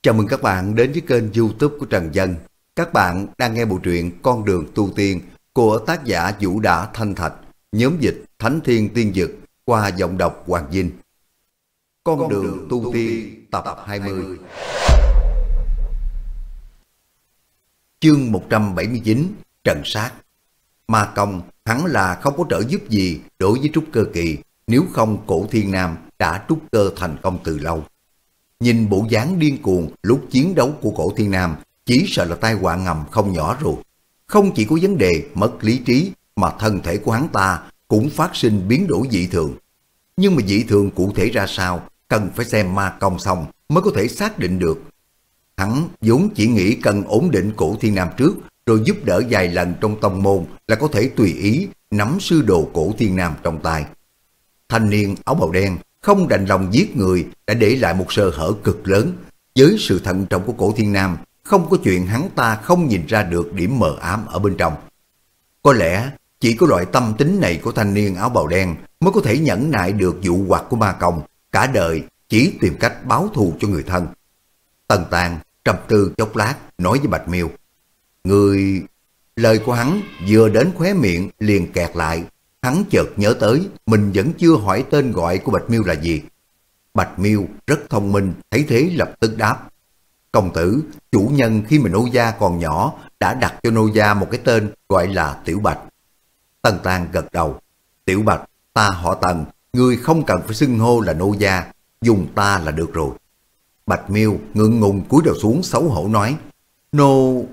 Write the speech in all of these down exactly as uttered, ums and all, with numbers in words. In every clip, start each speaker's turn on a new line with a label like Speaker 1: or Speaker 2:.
Speaker 1: Chào mừng các bạn đến với kênh YouTube của Trần Dân. Các bạn đang nghe bộ truyện Con đường tu tiên của tác giả Vũ Đả Thanh Thạch, nhóm dịch Thánh Thiên Tiên Dực qua giọng đọc Hoàng Vinh. Con, Con đường, đường tu tiên tập hai mươi. Chương một trăm bảy mươi chín. Trần sát. Ma Công hắn là không có trợ giúp gì đối với trúc cơ kỳ, nếu không Cổ Thiên Nam đã trúc cơ thành công từ lâu. Nhìn bộ dáng điên cuồng lúc chiến đấu của Cổ Thiên Nam, chỉ sợ là tai họa ngầm không nhỏ rồi. Không chỉ có vấn đề mất lý trí, mà thân thể của hắn ta cũng phát sinh biến đổi dị thường. Nhưng mà dị thường cụ thể ra sao, cần phải xem Ma Công xong mới có thể xác định được. Hắn vốn chỉ nghĩ cần ổn định Cổ Thiên Nam trước, rồi giúp đỡ vài lần trong tông môn là có thể tùy ý nắm sư đồ Cổ Thiên Nam trong tay. Thanh niên áo bào đen không đành lòng giết người đã để lại một sơ hở cực lớn. Với sự thận trọng của Cổ Thiên Nam, không có chuyện hắn ta không nhìn ra được điểm mờ ám ở bên trong. Có lẽ chỉ có loại tâm tính này của thanh niên áo bào đen mới có thể nhẫn nại được dụ hoặc của Ma Công, cả đời chỉ tìm cách báo thù cho người thân. Tần Tàng trầm tư chốc lát nói với Bạch Miêu: Người... Lời của hắn vừa đến khóe miệng liền kẹt lại. Hắn chợt nhớ tới mình vẫn chưa hỏi tên gọi của Bạch Miêu là gì. Bạch Miêu rất thông minh, thấy thế lập tức đáp: Công tử, chủ nhân khi mà nô gia còn nhỏ đã đặt cho nô gia một cái tên gọi là Tiểu Bạch. Tần Tàng gật đầu: Tiểu Bạch, ta họ Tần, ngươi không cần phải xưng hô là nô gia, dùng ta là được rồi. Bạch Miêu ngượng ngùng cúi đầu xuống xấu hổ nói: Nô...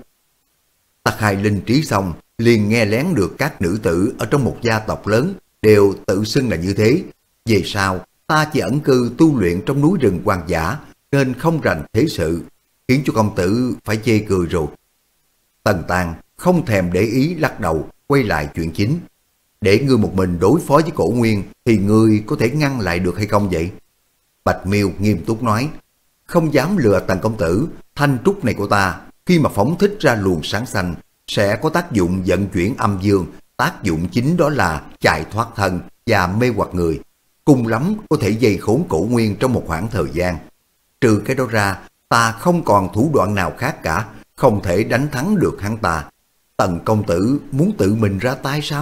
Speaker 1: Ta khai linh trí xong, liền nghe lén được các nữ tử ở trong một gia tộc lớn đều tự xưng là như thế. Về sau, ta chỉ ẩn cư tu luyện trong núi rừng hoang dã, nên không rành thế sự, khiến cho công tử phải chê cười rồi. Tần Tàng không thèm để ý lắc đầu, quay lại chuyện chính. Để ngươi một mình đối phó với Cổ Nguyên thì ngươi có thể ngăn lại được hay không vậy? Bạch Miêu nghiêm túc nói: Không dám lừa Tần công tử, thanh trúc này của ta khi mà phóng thích ra luồng sáng xanh sẽ có tác dụng vận chuyển âm dương, tác dụng chính đó là chạy thoát thân và mê hoặc người, cùng lắm có thể dây khốn Cổ Nguyên trong một khoảng thời gian. Trừ cái đó ra, ta không còn thủ đoạn nào khác cả, không thể đánh thắng được hắn ta. Tần công tử muốn tự mình ra tay sao?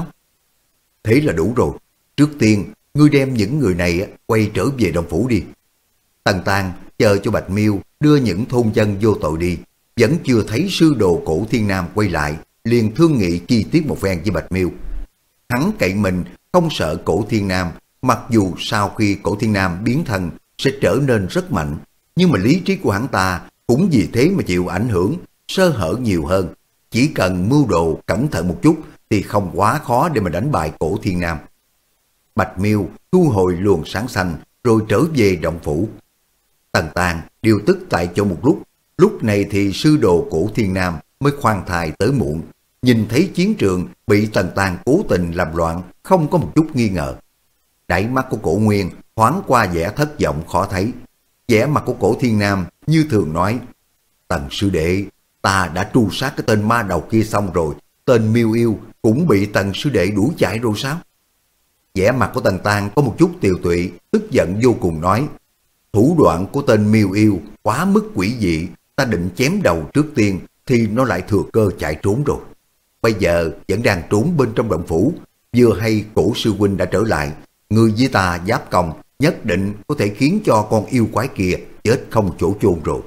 Speaker 1: Thế là đủ rồi. Trước tiên, ngươi đem những người này quay trở về Đông Phủ đi. Tần Tàng chờ cho Bạch Miêu đưa những thôn dân vô tội đi, vẫn chưa thấy sư đồ Cổ Thiên Nam quay lại, liền thương nghị chi tiết một phen với Bạch Miêu. Hắn cậy mình không sợ Cổ Thiên Nam, mặc dù sau khi Cổ Thiên Nam biến thân sẽ trở nên rất mạnh, nhưng mà lý trí của hắn ta cũng vì thế mà chịu ảnh hưởng, sơ hở nhiều hơn. Chỉ cần mưu đồ cẩn thận một chút thì không quá khó để mà đánh bại Cổ Thiên Nam. Bạch Miêu thu hồi luồng sáng xanh rồi trở về động phủ. Tần Tàng điều tức tại chỗ một lúc. Lúc này thì sư đồ Cổ Thiên Nam mới khoan thai tới muộn, nhìn thấy chiến trường bị Tần Tàng cố tình làm loạn, không có một chút nghi ngờ. Đáy mắt của Cổ Nguyên thoáng qua vẻ thất vọng khó thấy. Vẻ mặt của Cổ Thiên Nam như thường nói: Tần sư đệ, ta đã tru sát cái tên ma đầu kia xong rồi, tên Miêu Yêu cũng bị Tần sư đệ đuổi chạy rồi sao? Vẻ mặt của Tần Tàng có một chút tiều tụy, tức giận vô cùng nói: Thủ đoạn của tên Miêu Yêu quá mức quỷ dị, ta định chém đầu trước tiên thì nó lại thừa cơ chạy trốn rồi. Bây giờ vẫn đang trốn bên trong động phủ, vừa hay Cổ sư huynh đã trở lại, người với ta giáp công, nhất định có thể khiến cho con yêu quái kia chết không chỗ chôn rồi.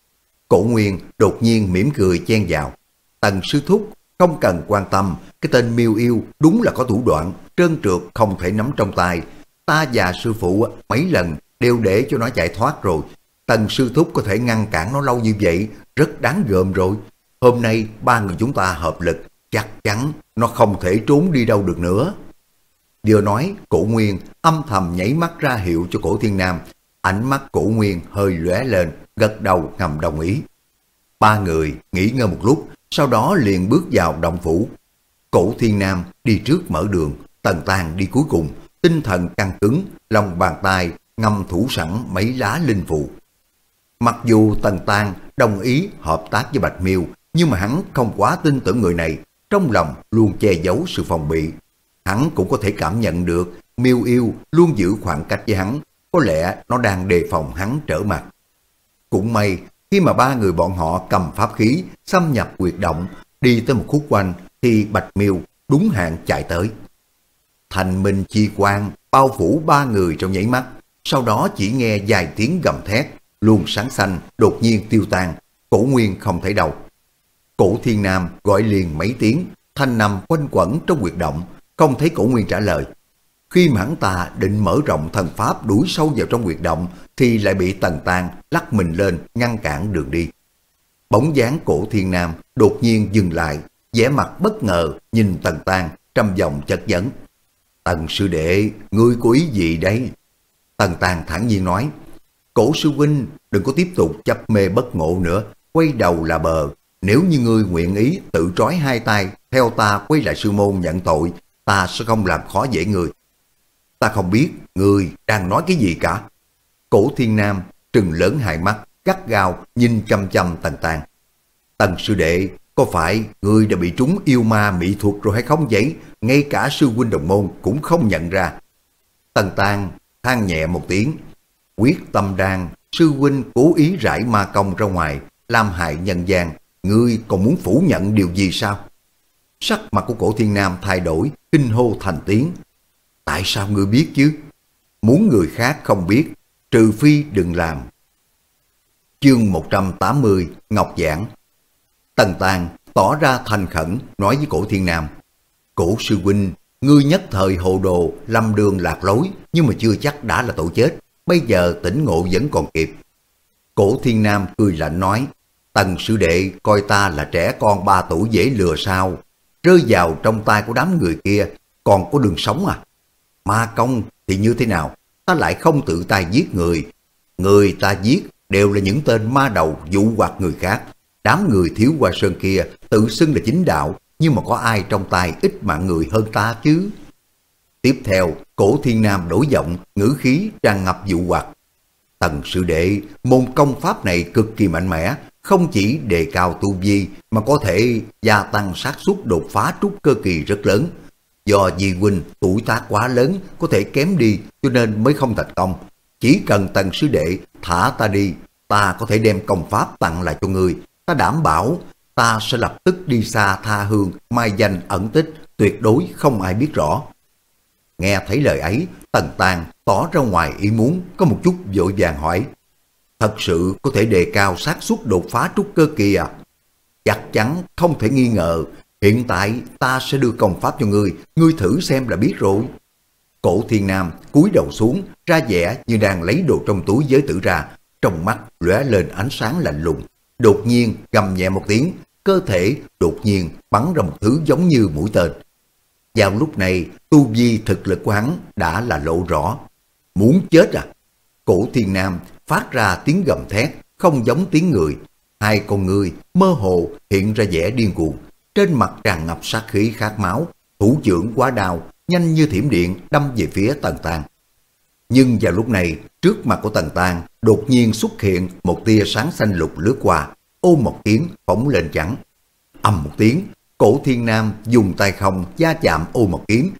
Speaker 1: Cổ Nguyên đột nhiên mỉm cười chen vào: Tần sư thúc không cần quan tâm, cái tên Miêu Yêu đúng là có thủ đoạn trơn trượt không thể nắm trong tay. Ta và sư phụ mấy lần đều để cho nó chạy thoát rồi. Tần sư thúc có thể ngăn cản nó lâu như vậy rất đáng gờm rồi. Hôm nay ba người chúng ta hợp lực, chắc chắn nó không thể trốn đi đâu được nữa. Vừa nói, Cổ Nguyên âm thầm nhảy mắt ra hiệu cho Cổ Thiên Nam. Ánh mắt Cổ Nguyên hơi lóe lên, gật đầu ngầm đồng ý. Ba người nghỉ ngơi một lúc, sau đó liền bước vào động phủ. Cổ Thiên Nam đi trước mở đường, Tần Tàng đi cuối cùng, tinh thần căng cứng, lòng bàn tay ngầm thủ sẵn mấy lá linh phù. Mặc dù Tần Tàng đồng ý hợp tác với Bạch Miêu, nhưng mà hắn không quá tin tưởng người này, trong lòng luôn che giấu sự phòng bị. Hắn cũng có thể cảm nhận được Miêu Yêu luôn giữ khoảng cách với hắn, có lẽ nó đang đề phòng hắn trở mặt. Cũng may Khi mà ba người bọn họ cầm pháp khí xâm nhập huyệt động, đi tới một khúc quanh thì Bạch Miêu đúng hạn chạy tới. Thành minh chi quang bao phủ ba người trong nháy mắt, sau đó chỉ nghe vài tiếng gầm thét, luồng sáng xanh đột nhiên tiêu tan, Cổ Nguyên không thấy đâu. Cổ Thiên Nam gọi liền mấy tiếng, thanh nằm quanh quẩn trong huyệt động, không thấy Cổ Nguyên trả lời. Khi mà hắn ta định mở rộng thần pháp đuổi sâu vào trong huyệt động thì lại bị Tần Tang lắc mình lên ngăn cản đường đi. Bóng dáng Cổ Thiên Nam đột nhiên dừng lại, vẻ mặt bất ngờ nhìn Tần Tang trong vòng chất vấn. Tần sư đệ, ngươi có ý gì đấy? Tần Tang thản nhiên nói, Cổ sư huynh đừng có tiếp tục chấp mê bất ngộ nữa, quay đầu là bờ. Nếu như ngươi nguyện ý tự trói hai tay theo ta quay lại sư môn nhận tội, ta sẽ không làm khó dễ ngươi. Ta không biết ngươi đang nói cái gì cả. Cổ Thiên Nam trừng lớn hai mắt, gắt gao nhìn chăm chăm Tần Tang. Tần sư đệ, có phải ngươi đã bị trúng yêu ma mỹ thuật rồi hay không vậy? Ngay cả sư huynh đồng môn cũng không nhận ra. Tần Tang than nhẹ một tiếng. Quyết tâm đan, sư huynh cố ý rải ma công ra ngoài, làm hại nhân gian. Ngươi còn muốn phủ nhận điều gì sao? Sắc mặt của Cổ Thiên Nam thay đổi, kinh hô thành tiếng. Tại sao ngươi biết chứ? Muốn người khác không biết, trừ phi đừng làm. Chương một trăm tám mươi, Ngọc Giảng. Tần Tang tỏ ra thành khẩn nói với Cổ Thiên Nam. Cổ sư huynh, ngươi nhất thời hồ đồ, lầm đường lạc lối, nhưng mà chưa chắc đã là tội chết. Bây giờ tỉnh ngộ vẫn còn kịp. Cổ Thiên Nam cười lạnh nói, Tần sư đệ coi ta là trẻ con ba tuổi dễ lừa sao? Rơi vào trong tay của đám người kia, còn có đường sống à? Ma công thì như thế nào? Ta lại không tự tay giết người. Người ta giết đều là những tên ma đầu dụ hoặc người khác. Đám người Thiếu Hoa Sơn kia tự xưng là chính đạo, nhưng mà có ai trong tay ít mạng người hơn ta chứ? Tiếp theo, Cổ Thiên Nam đổi giọng, ngữ khí tràn ngập dụ hoặc. Tần sư đệ, môn công pháp này cực kỳ mạnh mẽ, không chỉ đề cao tu vi mà có thể gia tăng xác suất đột phá trúc cơ kỳ rất lớn. Do Di huynh tuổi tác quá lớn, có thể kém đi cho nên mới không thành công. Chỉ cần Tần sư đệ thả ta đi, ta có thể đem công pháp tặng lại cho ngươi. Ta đảm bảo ta sẽ lập tức đi xa tha hương, mai danh ẩn tích, tuyệt đối không ai biết rõ. Nghe thấy lời ấy, Tần Tang tỏ ra ngoài ý muốn, có một chút vội vàng hỏi. Thật sự có thể đề cao xác suất đột phá trúc cơ kỳ à? Chắc chắn không thể nghi ngờ. Hiện tại ta sẽ đưa công pháp cho ngươi, ngươi thử xem là biết rồi. Cổ Thiên Nam cúi đầu xuống, ra vẻ như đang lấy đồ trong túi giới tử ra, trong mắt lóe lên ánh sáng lạnh lùng. Đột nhiên gầm nhẹ một tiếng, cơ thể đột nhiên bắn ra một thứ giống như mũi tên. Vào lúc này, tu vi thực lực của hắn đã là lộ rõ. Muốn chết à? Cổ Thiên Nam phát ra tiếng gầm thét, không giống tiếng người. Hai con người mơ hồ hiện ra vẻ điên cuồng, trên mặt tràn ngập sát khí khát máu, thủ trưởng quá đao, nhanh như thiểm điện đâm về phía Tần Tang. Nhưng vào lúc này, trước mặt của Tần Tang đột nhiên xuất hiện một tia sáng xanh lục lướt qua, ôm một tiếng phóng lên chắn. Ầm một tiếng, Cổ Thiên Nam dùng tay không va chạm ô một kiếm.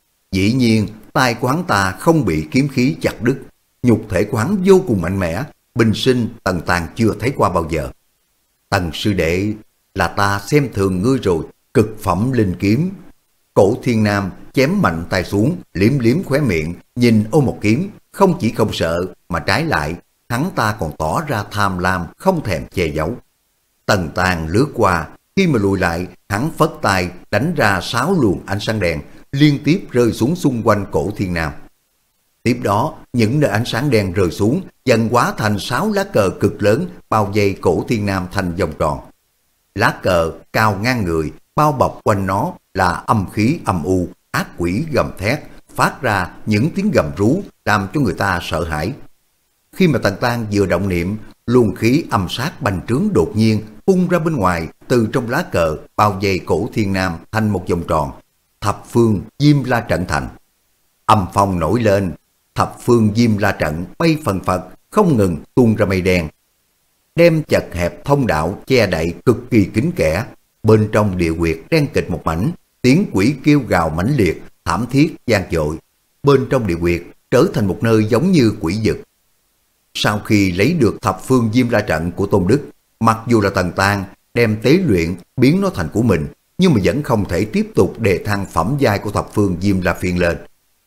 Speaker 1: Dĩ nhiên, tay của hắn ta không bị kiếm khí chặt đứt. Nhục thể của hắn vô cùng mạnh mẽ, bình sinh Tần Tang chưa thấy qua bao giờ. Tần sư đệ, là ta xem thường ngươi rồi, cực phẩm linh kiếm. Cổ Thiên Nam chém mạnh tay xuống, liếm liếm khóe miệng, nhìn ô một kiếm, không chỉ không sợ, mà trái lại, hắn ta còn tỏ ra tham lam, không thèm che giấu. Tần Tang lướt qua, khi mà lùi lại, hắn phất tay đánh ra sáu luồng ánh sáng đen, liên tiếp rơi xuống xung quanh Cổ Thiên Nam. Tiếp đó, những nơi ánh sáng đen rơi xuống, dần hóa thành sáu lá cờ cực lớn, bao vây Cổ Thiên Nam thành vòng tròn. Lá cờ cao ngang người, bao bọc quanh nó là âm khí âm u, ác quỷ gầm thét, phát ra những tiếng gầm rú làm cho người ta sợ hãi. Khi mà Tần Tang vừa động niệm, luồng khí âm sát bành trướng đột nhiên phun ra bên ngoài, từ trong lá cờ bao vây Cổ Thiên Nam thành một vòng tròn. Thập phương Diêm La trận thành. Âm phong nổi lên, thập phương Diêm La trận bay phần phật, không ngừng tuôn ra mây đen, đem chật hẹp thông đạo che đậy cực kỳ kín kẽ. Bên trong địa huyệt đen kịch một mảnh, tiếng quỷ kêu gào mãnh liệt, thảm thiết vang dội. Bên trong địa huyệt trở thành một nơi giống như quỷ vực. Sau khi lấy được thập phương Diêm La Trận của Tôn Đức, mặc dù là Tần Tang đem tế luyện biến nó thành của mình, nhưng mà vẫn không thể tiếp tục đề thăng phẩm giai của thập phương Diêm La Phiên lên.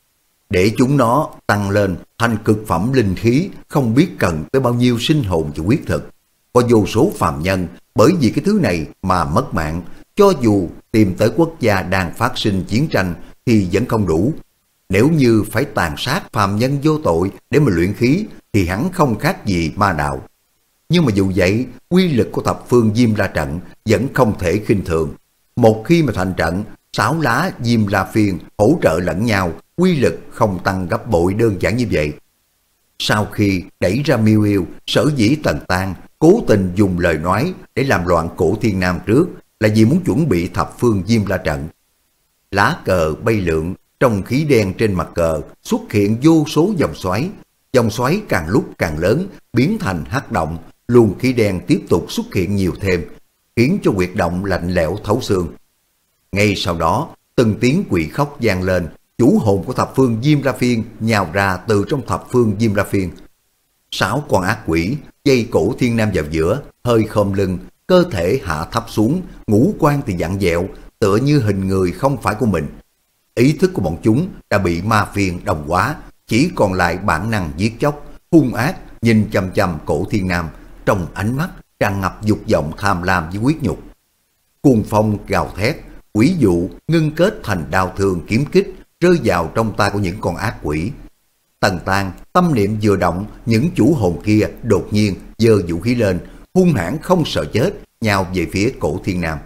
Speaker 1: Để chúng nó tăng lên thành cực phẩm linh khí, không biết cần tới bao nhiêu sinh hồn và huyết thực. Có vô số phàm nhân bởi vì cái thứ này mà mất mạng, cho dù tìm tới quốc gia đang phát sinh chiến tranh thì vẫn không đủ. Nếu như phải tàn sát phàm nhân vô tội để mà luyện khí thì hắn không khác gì ma đạo. Nhưng mà dù vậy, quy lực của thập phương Diêm La Trận vẫn không thể khinh thường. Một khi mà thành trận, sáu lá Diêm La Phiên hỗ trợ lẫn nhau, quy lực không tăng gấp bội đơn giản như vậy. Sau khi đẩy ra Miêu Yêu, sở dĩ Tần Tang cố tình dùng lời nói để làm loạn Cổ Thiên Nam trước là vì muốn chuẩn bị thập phương Diêm La Trận. Lá cờ bay lượn, trong khí đen trên mặt cờ xuất hiện vô số dòng xoáy. Dòng xoáy càng lúc càng lớn, biến thành hắc động, luồng khí đen tiếp tục xuất hiện nhiều thêm, khiến cho huyệt động lạnh lẽo thấu xương. Ngay sau đó, từng tiếng quỷ khóc vang lên, chủ hồn của thập phương Diêm La Phiên nhào ra từ trong thập phương Diêm La Phiên. Sáu con ác quỷ dây Cổ Thiên Nam vào giữa, hơi khom lưng, cơ thể hạ thấp xuống, ngũ quan thì vặn vẹo, tựa như hình người không phải của mình. Ý thức của bọn chúng đã bị ma phiền đồng hóa, chỉ còn lại bản năng giết chóc, hung ác nhìn chằm chằm Cổ Thiên Nam, trong ánh mắt tràn ngập dục vọng tham lam với huyết nhục. Cuồng phong gào thét, quỷ dụ ngưng kết thành đao thương kiếm kích rơi vào trong tay của những con ác quỷ. Tần Tang tâm niệm vừa động, những chủ hồn kia đột nhiên giơ vũ khí lên, hung hãn không sợ chết, nhào về phía Cổ Thiên Nam.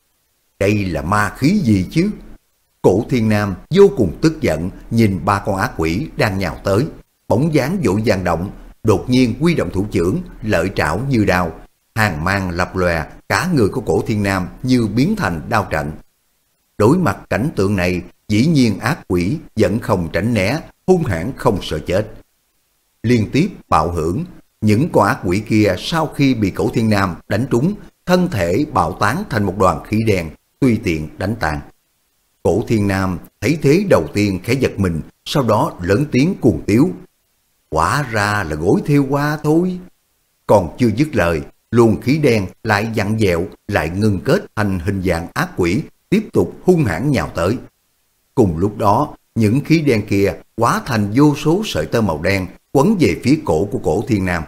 Speaker 1: Đây là ma khí gì chứ? Cổ Thiên Nam vô cùng tức giận nhìn ba con ác quỷ đang nhào tới, bóng dáng vội vàng động, đột nhiên huy động thủ chưởng, lợi trảo như đao, hàng mang lập lòe, cả người của Cổ Thiên Nam như biến thành đao trận. Đối mặt cảnh tượng này, dĩ nhiên ác quỷ vẫn không tránh né, hung hãn không sợ chết. Liên tiếp bạo hưởng, những con ác quỷ kia sau khi bị Cổ Thiên Nam đánh trúng, thân thể bạo tán thành một đoàn khí đen, tùy tiện đánh tan. Cổ Thiên Nam thấy thế đầu tiên khẽ giật mình, sau đó lớn tiếng cuồng tiếu. Quả ra là gối thêu hoa thôi. Còn chưa dứt lời, luồng khí đen lại vặn vẹo, lại ngưng kết thành hình dạng ác quỷ, tiếp tục hung hãn nhào tới. Cùng lúc đó, những khí đen kia hóa thành vô số sợi tơ màu đen quấn về phía cổ của Cổ Thiên Nam.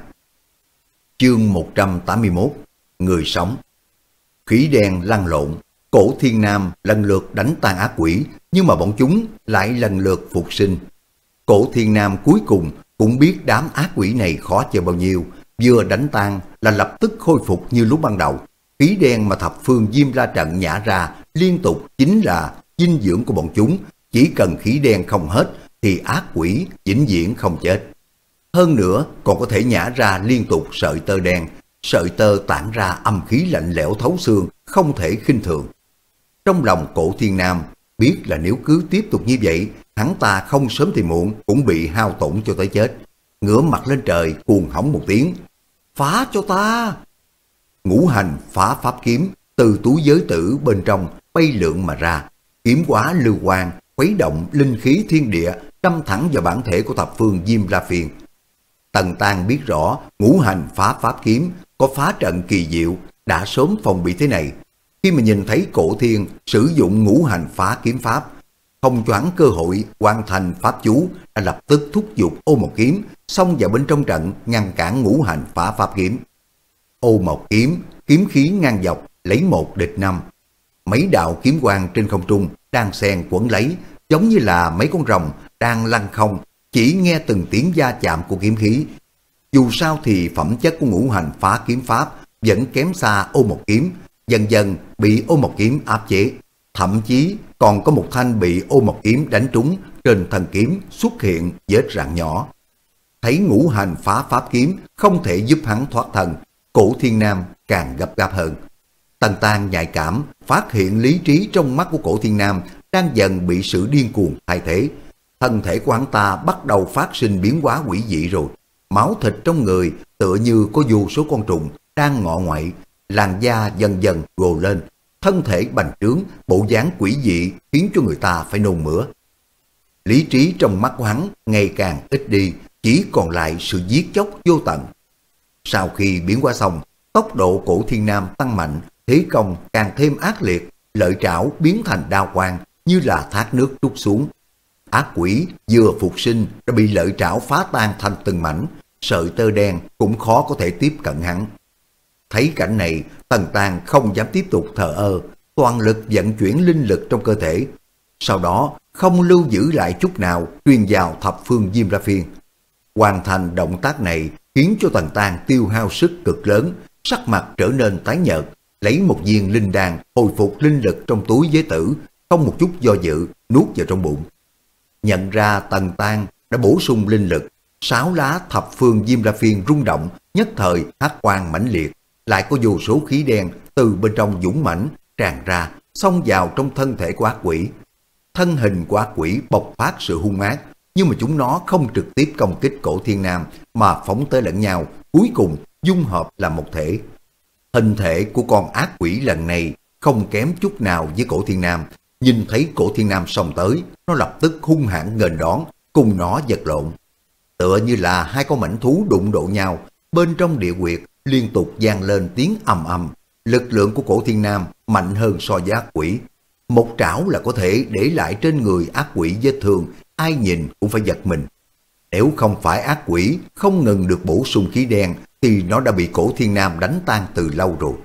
Speaker 1: Chương một trăm tám mươi mốt. Người sống. Khí đen lăn lộn, Cổ Thiên Nam lần lượt đánh tan ác quỷ, nhưng mà bọn chúng lại lần lượt phục sinh. Cổ Thiên Nam cuối cùng cũng biết đám ác quỷ này khó chơi bao nhiêu, vừa đánh tan là lập tức khôi phục như lúc ban đầu. Khí đen mà thập phương Diêm La Trận nhả ra liên tục chính là dinh dưỡng của bọn chúng, chỉ cần khí đen không hết thì ác quỷ vĩnh viễn không chết. Hơn nữa còn có thể nhả ra liên tục sợi tơ đen, sợi tơ tản ra âm khí lạnh lẽo thấu xương, không thể khinh thường. Trong lòng Cổ Thiên Nam biết là nếu cứ tiếp tục như vậy, hắn ta không sớm thì muộn cũng bị hao tổn cho tới chết. Ngửa mặt lên trời cuồng hống một tiếng, phá cho ta! Ngũ hành phá pháp kiếm từ túi giới tử bên trong bay lượn mà ra, kiếm quá lưu quang khuấy động linh khí thiên địa, đâm thẳng vào bản thể của thập phương Diêm La Phiên. Tần Tang biết rõ ngũ hành phá pháp kiếm có phá trận kỳ diệu, đã sớm phòng bị thế này. Khi mà nhìn thấy Cổ Thiên sử dụng ngũ hành phá kiếm pháp, không choáng cơ hội hoàn thành pháp chú, đã lập tức thúc giục Ô Mộc Kiếm xông vào bên trong trận ngăn cản ngũ hành phá pháp kiếm. Ô Mộc Kiếm kiếm khí ngang dọc, lấy một địch năm. Mấy đạo kiếm quang trên không trung đang xen quấn lấy, giống như là mấy con rồng đang lăn không, chỉ nghe từng tiếng va chạm của kiếm khí. Dù sao thì phẩm chất của ngũ hành phá kiếm pháp vẫn kém xa Ô Mộc Kiếm, dần dần bị Ô Mộc Kiếm áp chế. Thậm chí còn có một thanh bị Ô Mộc Kiếm đánh trúng, trên thân kiếm xuất hiện vết rạn nhỏ. Thấy ngũ hành phá pháp kiếm không thể giúp hắn thoát thân, Cổ Thiên Nam càng gấp gáp hơn. Tần Tang nhạy cảm phát hiện lý trí trong mắt của Cổ Thiên Nam đang dần bị sự điên cuồng thay thế. Thân thể của hắn ta bắt đầu phát sinh biến hóa quỷ dị rồi. Máu thịt trong người tựa như có vô số con trùng đang ngọ ngoại, làn da dần dần gồ lên, thân thể bành trướng, bộ dáng quỷ dị khiến cho người ta phải nôn mửa. Lý trí trong mắt của hắn ngày càng ít đi, chỉ còn lại sự giết chóc vô tận. Sau khi biến hóa xong, tốc độ Cổ Thiên Nam tăng mạnh, thế công càng thêm ác liệt, lợi trảo biến thành đao quang như là thác nước trút xuống. Ác quỷ vừa phục sinh đã bị lợi trảo phá tan thành từng mảnh, sợi tơ đen cũng khó có thể tiếp cận hắn. Thấy cảnh này, Tần Tàng không dám tiếp tục thờ ơ, toàn lực vận chuyển linh lực trong cơ thể. Sau đó không lưu giữ lại chút nào truyền vào thập phương Diêm La Phiên. Hoàn thành động tác này khiến cho Tần Tàng tiêu hao sức cực lớn, sắc mặt trở nên tái nhợt, lấy một viên linh đan hồi phục linh lực trong túi giới tử, không một chút do dự nuốt vào trong bụng. Nhận ra Tần Tàng đã bổ sung linh lực, sáu lá thập phương Diêm La Phiên rung động, nhất thời hắc quang mãnh liệt, lại có vô số khí đen từ bên trong dũng mãnh tràn ra, xông vào trong thân thể của ác quỷ. Thân hình của ác quỷ bộc phát sự hung ác, nhưng mà chúng nó không trực tiếp công kích Cổ Thiên Nam mà phóng tới lẫn nhau, cuối cùng dung hợp làm một thể. Hình thể của con ác quỷ lần này không kém chút nào với Cổ Thiên Nam. Nhìn thấy Cổ Thiên Nam xông tới, nó lập tức hung hãn nghênh đón, cùng nó vật lộn. Tựa như là hai con mãnh thú đụng độ nhau, bên trong địa huyệt liên tục vang lên tiếng ầm ầm. Lực lượng của Cổ Thiên Nam mạnh hơn so với ác quỷ. Một trảo là có thể để lại trên người ác quỷ vết thương, ai nhìn cũng phải giật mình. Nếu không phải ác quỷ không ngừng được bổ sung khí đen thì nó đã bị Cổ Thiên Nam đánh tan từ lâu rồi.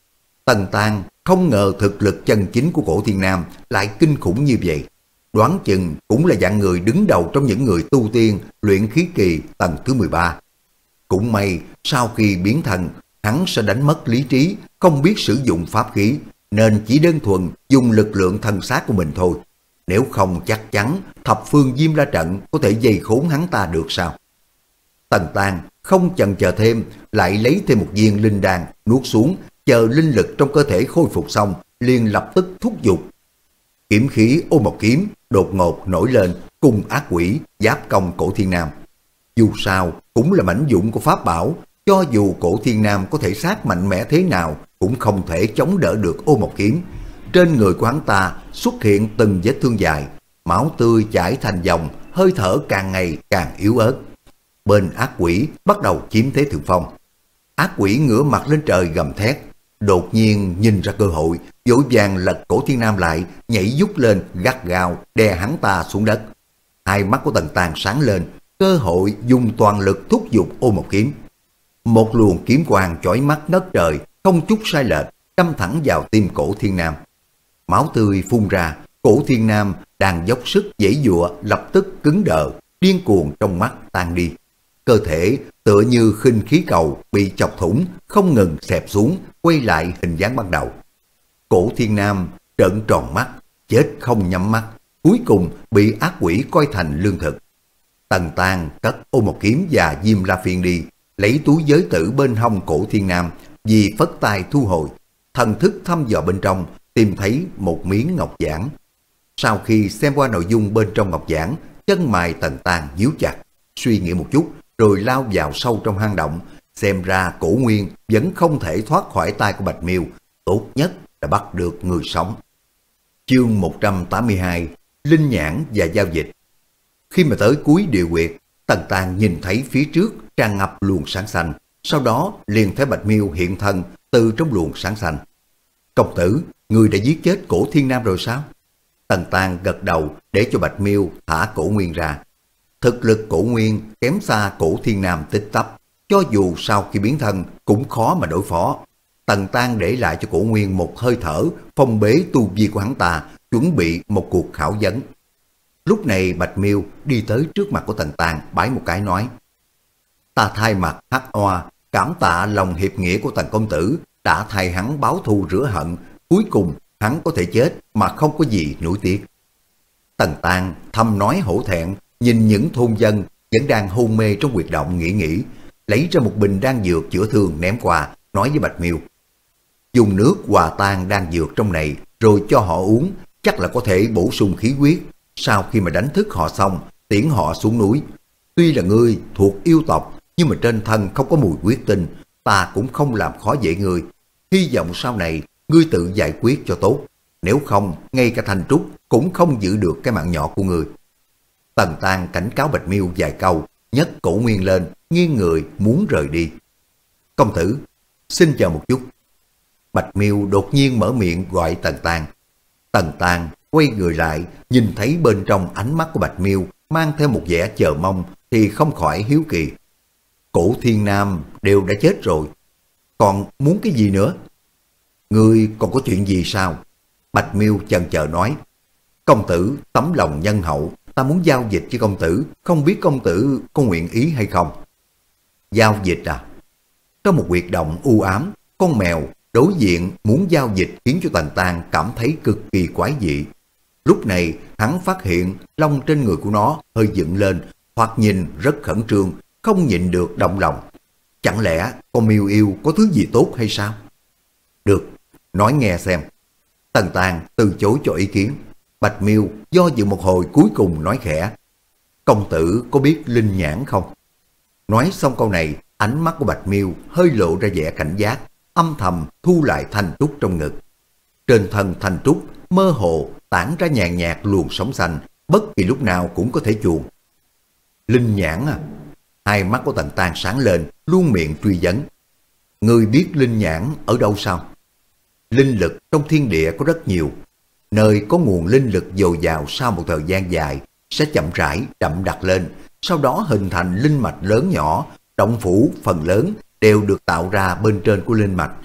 Speaker 1: Tần Tàng không ngờ thực lực chân chính của Cổ Thiên Nam lại kinh khủng như vậy. Đoán chừng cũng là dạng người đứng đầu trong những người tu tiên luyện khí kỳ tầng thứ mười ba. Cũng may sau khi biến thành, hắn sẽ đánh mất lý trí, không biết sử dụng pháp khí, nên chỉ đơn thuần dùng lực lượng thân xác của mình thôi. Nếu không chắc chắn thập phương Diêm La Trận có thể dây khốn hắn ta được sao? Tần Tàng không chần chờ thêm, lại lấy thêm một viên linh đan nuốt xuống, chờ linh lực trong cơ thể khôi phục xong, liền lập tức thúc giục. Kiếm khí ô một kiếm đột ngột nổi lên, cùng ác quỷ giáp công Cổ Thiên Nam. Dù sao cũng là mảnh dụng của pháp bảo, cho dù Cổ Thiên Nam có thể sát mạnh mẽ thế nào cũng không thể chống đỡ được ô một kiếm. Trên người của hắn ta xuất hiện từng vết thương dài, máu tươi chảy thành dòng, hơi thở càng ngày càng yếu ớt. Bên ác quỷ bắt đầu chiếm thế thượng phong. Ác quỷ ngửa mặt lên trời gầm thét, đột nhiên nhìn ra cơ hội, vội vàng lật Cổ Thiên Nam lại, nhảy vút lên gắt gao đè hắn ta xuống đất. Hai mắt của Tần Tàng sáng lên, cơ hội dùng toàn lực thúc giục ô một kiếm. Một luồng kiếm quang chói mắt ngất trời, không chút sai lệch, đâm thẳng vào tim Cổ Thiên Nam. Máu tươi phun ra, Cổ Thiên Nam đang dốc sức giãy giụa lập tức cứng đờ, điên cuồng trong mắt tan đi. Cơ thể tựa như khinh khí cầu bị chọc thủng, không ngừng xẹp xuống, quay lại hình dáng ban đầu. Cổ Thiên Nam trợn tròn mắt, chết không nhắm mắt, cuối cùng bị ác quỷ coi thành lương thực. Tần Tàng cất ô một kiếm và Diêm La Phiên đi, lấy túi giới tử bên hông Cổ Thiên Nam, vì phất tay thu hồi, thần thức thăm dò bên trong, tìm thấy một miếng ngọc giản. Sau khi xem qua nội dung bên trong ngọc giản, chân mày Tần Tàng nhíu chặt, suy nghĩ một chút, rồi lao vào sâu trong hang động. Xem ra Cổ Nguyên vẫn không thể thoát khỏi tay của Bạch Miêu, tốt nhất là bắt được người sống. Chương một trăm tám mươi hai, Linh Nhãn và Giao Dịch. Khi mà tới cuối địa huyệt, Tần Tàng nhìn thấy phía trước tràn ngập luồng sáng xanh, sau đó liền thấy Bạch Miêu hiện thân từ trong luồng sáng xanh. Công tử, người đã giết chết Cổ Thiên Nam rồi sao? Tần Tàng gật đầu để cho Bạch Miêu thả Cổ Nguyên ra. Thực lực Cổ Nguyên kém xa Cổ Thiên Nam tích tắp, cho dù sau khi biến thân cũng khó mà đối phó. Tần Tàng để lại cho Cổ Nguyên một hơi thở, phong bế tu vi của hắn ta, chuẩn bị một cuộc khảo vấn. Lúc này Bạch Miêu đi tới trước mặt của Tần Tàng, bái một cái nói: Ta thay mặt Hắc Oa cảm tạ lòng hiệp nghĩa của Tần công tử, đã thay hắn báo thù rửa hận, cuối cùng hắn có thể chết mà không có gì nuối tiếc. Tần Tàng thầm nói hổ thẹn, nhìn những thôn dân vẫn đang hôn mê trong huyệt động nghĩ nghĩ, lấy ra một bình đan dược chữa thương ném qua, nói với Bạch Miêu: Dùng nước hòa tan đan dược trong này rồi cho họ uống, chắc là có thể bổ sung khí huyết. Sau khi mà đánh thức họ xong, tiễn họ xuống núi. Tuy là ngươi thuộc yêu tộc, nhưng mà trên thân không có mùi huyết tinh, ta cũng không làm khó dễ ngươi. Hy vọng sau này ngươi tự giải quyết cho tốt, nếu không ngay cả Thanh Trúc cũng không giữ được cái mạng nhỏ của ngươi. Tần Tàng cảnh cáo Bạch Miêu vài câu, nhấc cổ Nguyên lên, nghiêng người muốn rời đi. Công tử, xin chờ một chút. Bạch Miêu đột nhiên mở miệng gọi Tần Tang. Tần Tang quay người lại, nhìn thấy bên trong ánh mắt của Bạch Miêu mang theo một vẻ chờ mong thì không khỏi hiếu kỳ. Cổ Thiên Nam đều đã chết rồi, còn muốn cái gì nữa? Ngươi còn có chuyện gì sao? Bạch Miêu chần chờ nói. Công tử tấm lòng nhân hậu, ta muốn giao dịch với công tử, không biết công tử có nguyện ý hay không? Giao dịch à? Trong một huyệt động u ám, con mèo đối diện muốn giao dịch khiến cho Tần Tang cảm thấy cực kỳ quái dị. Lúc này hắn phát hiện lông trên người của nó hơi dựng lên, hoặc nhìn rất khẩn trương, không nhịn được động lòng. Chẳng lẽ con miêu yêu có thứ gì tốt hay sao? Được, nói nghe xem. Tần Tang từ chối cho ý kiến. Bạch Miêu do dự một hồi cuối cùng nói khẽ. Công tử có biết linh nhãn không? Nói xong câu này, ánh mắt của Bạch Miêu hơi lộ ra vẻ cảnh giác, âm thầm thu lại thanh trúc trong ngực. Trên thân thanh trúc mơ hồ tản ra nhàn nhạt luồng sống xanh, bất kỳ lúc nào cũng có thể chuồn. Linh nhãn à? Hai mắt của Tần Tang sáng lên, luôn miệng truy vấn. Ngươi biết linh nhãn ở đâu sao? Linh lực trong thiên địa có rất nhiều. Nơi có nguồn linh lực dồi dào sau một thời gian dài sẽ chậm rãi đậm đặc lên, sau đó hình thành linh mạch lớn nhỏ, động phủ phần lớn đều được tạo ra bên trên của linh mạch.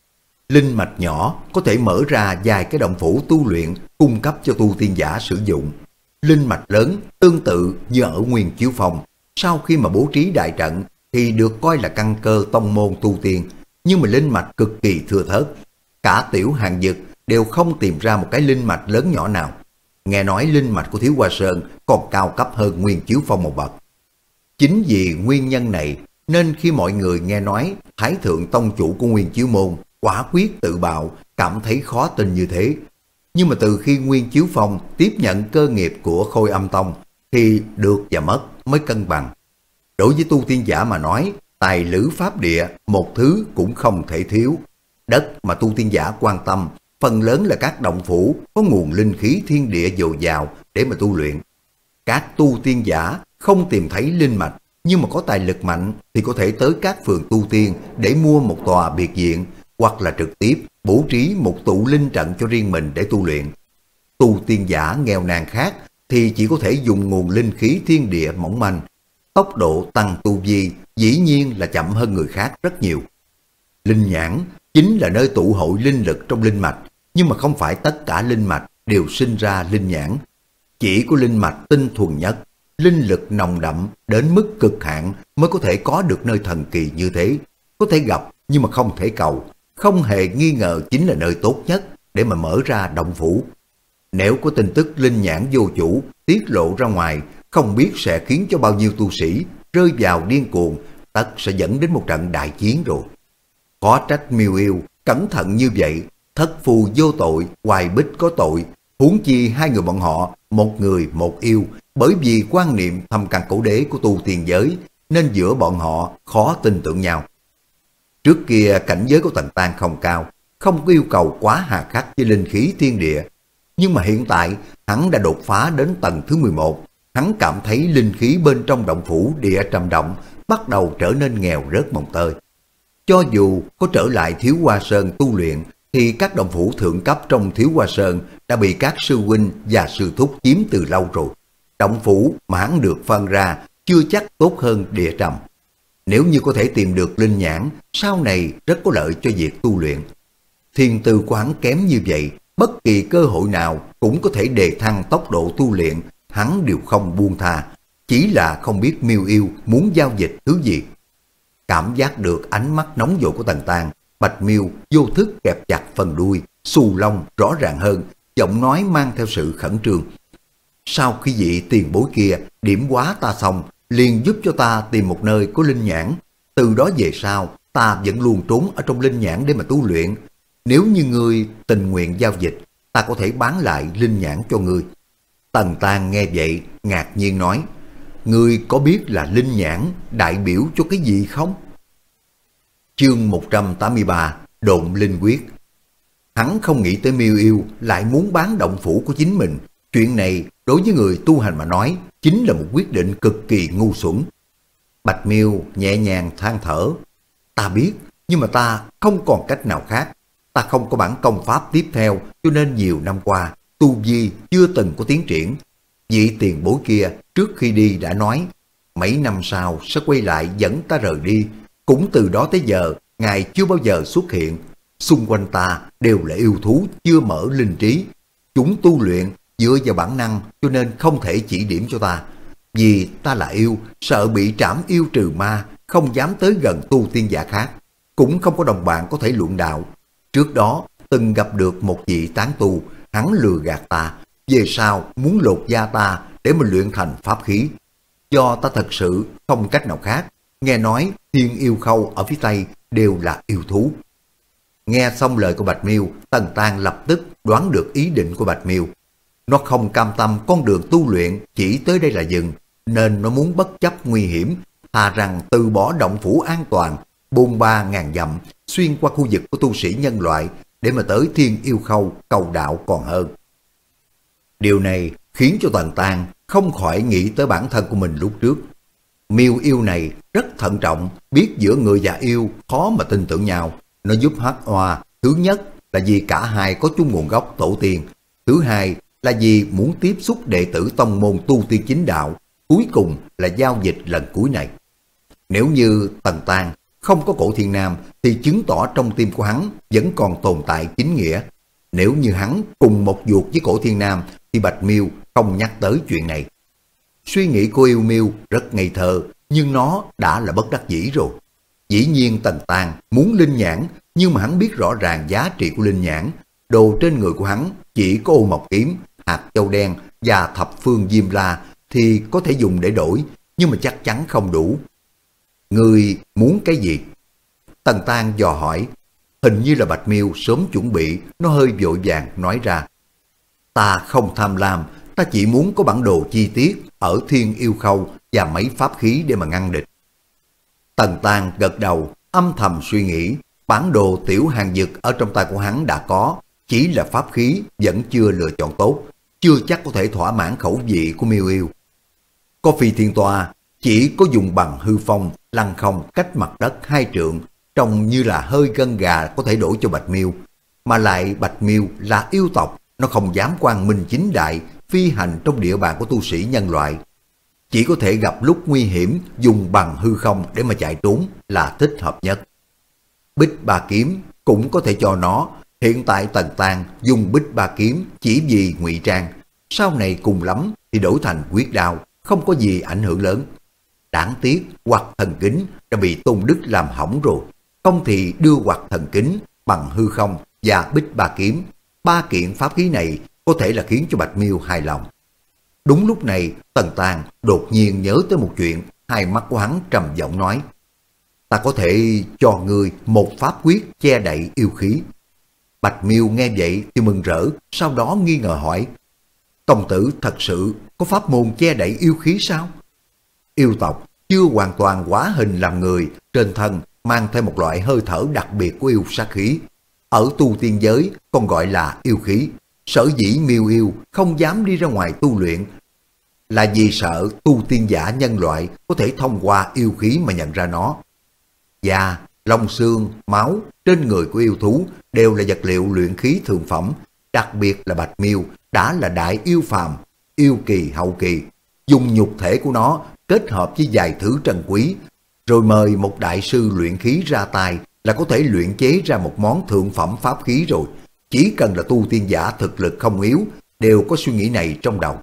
Speaker 1: Linh mạch nhỏ có thể mở ra vài cái động phủ tu luyện cung cấp cho tu tiên giả sử dụng. Linh mạch lớn tương tự như ở Nguyên Chiếu Phong, sau khi mà bố trí đại trận thì được coi là căn cơ tông môn tu tiên, nhưng mà linh mạch cực kỳ thưa thớt. Cả Tiểu Hàng Dực đều không tìm ra một cái linh mạch lớn nhỏ nào. Nghe nói linh mạch của Thiếu Hoa Sơn còn cao cấp hơn Nguyên Chiếu Phong một bậc. Chính vì nguyên nhân này nên khi mọi người nghe nói Thái Thượng Tông chủ của Nguyên Chiếu Môn quả quyết tự bạo, cảm thấy khó tin như thế. Nhưng mà từ khi Nguyên Chiếu Phong tiếp nhận cơ nghiệp của Khôi Âm Tông thì được và mất mới cân bằng. Đối với tu tiên giả mà nói, tài lữ pháp địa một thứ cũng không thể thiếu. Đất mà tu tiên giả quan tâm phần lớn là các động phủ có nguồn linh khí thiên địa dồi dào để mà tu luyện. Các tu tiên giả không tìm thấy linh mạch, nhưng mà có tài lực mạnh thì có thể tới các phường tu tiên để mua một tòa biệt viện, hoặc là trực tiếp bố trí một tụ linh trận cho riêng mình để tu luyện. Tu tiên giả nghèo nàn khác thì chỉ có thể dùng nguồn linh khí thiên địa mỏng manh. Tốc độ tăng tu vi dĩ nhiên là chậm hơn người khác rất nhiều. Linh nhãn chính là nơi tụ hội linh lực trong linh mạch, nhưng mà không phải tất cả linh mạch đều sinh ra linh nhãn. Chỉ có linh mạch tinh thuần nhất, linh lực nồng đậm đến mức cực hạn mới có thể có được nơi thần kỳ như thế. Có thể gặp nhưng mà không thể cầu, không hề nghi ngờ chính là nơi tốt nhất để mà mở ra động phủ. Nếu có tin tức linh nhãn vô chủ tiết lộ ra ngoài, không biết sẽ khiến cho bao nhiêu tu sĩ rơi vào điên cuồng, tất sẽ dẫn đến một trận đại chiến rồi. Có trách miêu yêu cẩn thận như vậy, thất phù vô tội, hoài bích có tội, huống chi hai người bọn họ, một người một yêu, bởi vì quan niệm thâm căn cổ đế của tu tiên giới, nên giữa bọn họ khó tin tưởng nhau. Trước kia cảnh giới của Tần Tang không cao, không có yêu cầu quá hà khắc với linh khí thiên địa, nhưng mà hiện tại hắn đã đột phá đến tầng thứ mười một, hắn cảm thấy linh khí bên trong động phủ địa trầm động bắt đầu trở nên nghèo rớt mồng tơi. Cho dù có trở lại Thiếu Hoa Sơn tu luyện, thì các động phủ thượng cấp trong Thiếu Hoa Sơn đã bị các sư huynh và sư thúc chiếm từ lâu rồi. Động phủ mà hắn được phân ra chưa chắc tốt hơn địa trầm. Nếu như có thể tìm được linh nhãn, sau này rất có lợi cho việc tu luyện. Thiên tư của hắn kém như vậy, bất kỳ cơ hội nào cũng có thể đề thăng tốc độ tu luyện, hắn đều không buông tha. Chỉ là không biết miêu yêu muốn giao dịch thứ gì. Cảm giác được ánh mắt nóng vội của Tần Tang, Bạch Miêu vô thức kẹp chặt phần đuôi, xù lông rõ ràng hơn, giọng nói mang theo sự khẩn trương. Sau khi vị tiền bối kia điểm hóa ta xong, liền giúp cho ta tìm một nơi có linh nhãn. Từ đó về sau, ta vẫn luôn trốn ở trong linh nhãn để mà tu luyện. Nếu như ngươi tình nguyện giao dịch, ta có thể bán lại linh nhãn cho ngươi. Tần Tang nghe vậy, ngạc nhiên nói, ngươi có biết là linh nhãn đại biểu cho cái gì không? Chương một trăm tám mươi ba, Độn Linh Quyết. Hắn không nghĩ tới miêu yêu lại muốn bán động phủ của chính mình. Chuyện này đối với người tu hành mà nói chính là một quyết định cực kỳ ngu xuẩn. Bạch Miêu nhẹ nhàng than thở. Ta biết, nhưng mà ta không còn cách nào khác. Ta không có bản công pháp tiếp theo, cho nên nhiều năm qua, tu vi chưa từng có tiến triển. Vị tiền bối kia trước khi đi đã nói, mấy năm sau sẽ quay lại dẫn ta rời đi. Cũng từ đó tới giờ, Ngài chưa bao giờ xuất hiện. Xung quanh ta đều là yêu thú chưa mở linh trí. Chúng tu luyện dựa vào bản năng, cho nên không thể chỉ điểm cho ta. Vì ta là yêu, sợ bị trảm yêu trừ ma, không dám tới gần tu tiên giả khác. Cũng không có đồng bạn có thể luận đạo. Trước đó từng gặp được một vị tán tu, hắn lừa gạt ta, về sau muốn lột da ta để mình luyện thành pháp khí. Do ta thật sự không cách nào khác, nghe nói thiên yêu khâu ở phía tây đều là yêu thú. Nghe xong lời của Bạch Miêu, Tần Tang lập tức đoán được ý định của Bạch Miêu. Nó không cam tâm con đường tu luyện chỉ tới đây là dừng, nên nó muốn bất chấp nguy hiểm, thà rằng từ bỏ động phủ an toàn, bôn ba ngàn dặm, xuyên qua khu vực của tu sĩ nhân loại để mà tới thiên yêu khâu cầu đạo còn hơn. Điều này khiến cho Tần Tang không khỏi nghĩ tới bản thân của mình lúc trước. Miêu yêu này rất thận trọng, biết giữa người và yêu khó mà tin tưởng nhau. Nó giúp Hắc Oa, thứ nhất là vì cả hai có chung nguồn gốc tổ tiên, thứ hai là vì muốn tiếp xúc đệ tử tông môn tu tiên chính đạo, cuối cùng là giao dịch lần cuối này. Nếu như Tần Tang không có Cổ Thiên Nam thì chứng tỏ trong tim của hắn vẫn còn tồn tại chính nghĩa. Nếu như hắn cùng một ruột với Cổ Thiên Nam thì Bạch Miêu không nhắc tới chuyện này. Suy nghĩ của yêu Miêu rất ngây thơ, nhưng nó đã là bất đắc dĩ rồi. Dĩ nhiên Tần Tang muốn linh nhãn, nhưng mà hắn biết rõ ràng giá trị của linh nhãn. Đồ trên người của hắn chỉ có ô mộc kiếm, hạt châu đen và thập phương diêm la thì có thể dùng để đổi, nhưng mà chắc chắn không đủ. Người muốn cái gì? Tần Tang dò hỏi. Hình như là Bạch Miêu sớm chuẩn bị, nó hơi vội vàng nói ra. Ta không tham lam, ta chỉ muốn có bản đồ chi tiết ở thiên yêu khâu và mấy pháp khí để mà ngăn địch. Tần Tang gật đầu, âm thầm suy nghĩ, bản đồ tiểu hàng dực ở trong tay của hắn đã có, chỉ là pháp khí vẫn chưa lựa chọn tốt, chưa chắc có thể thỏa mãn khẩu vị của Miêu yêu. Có phi thiên toa, chỉ có dùng bằng hư phong, lăng không cách mặt đất hai trượng, trông như là hơi gân gà có thể đổi cho Bạch Miêu. Mà lại Bạch Miêu là yêu tộc, nó không dám quang minh chính đại, phi hành trong địa bàn của tu sĩ nhân loại. Chỉ có thể gặp lúc nguy hiểm dùng bằng hư không để mà chạy trốn là thích hợp nhất. Bích ba kiếm cũng có thể cho nó. Hiện tại Tần Tang dùng bích ba kiếm chỉ vì ngụy trang, sau này cùng lắm thì đổi thành quyết đao, không có gì ảnh hưởng lớn. Đáng tiếc Hoặc Thần Kính đã bị Tôn Đức làm hỏng rồi, không thì đưa Hoặc Thần Kính, bằng hư không và bích ba kiếm, ba kiện pháp khí này có thể là khiến cho Bạch Miêu hài lòng. Đúng lúc này Tần Tang đột nhiên nhớ tới một chuyện, hai mắt của hắn trầm giọng nói. Ta có thể cho ngươi một pháp quyết che đậy yêu khí. Bạch Miêu nghe vậy thì mừng rỡ, sau đó nghi ngờ hỏi. Công tử thật sự có pháp môn che đậy yêu khí sao? Yêu tộc chưa hoàn toàn hóa hình làm người, trên thân mang theo một loại hơi thở đặc biệt của yêu sát khí. Ở tu tiên giới còn gọi là yêu khí. Sở dĩ Miêu yêu không dám đi ra ngoài tu luyện là vì sợ tu tiên giả nhân loại có thể thông qua yêu khí mà nhận ra nó. Da, lông xương, máu trên người của yêu thú đều là vật liệu luyện khí thượng phẩm, đặc biệt là Bạch Miêu đã là đại yêu phàm, yêu kỳ hậu kỳ, dùng nhục thể của nó kết hợp với vài thứ trân quý, rồi mời một đại sư luyện khí ra tay là có thể luyện chế ra một món thượng phẩm pháp khí rồi. Chỉ cần là tu tiên giả thực lực không yếu đều có suy nghĩ này trong đầu.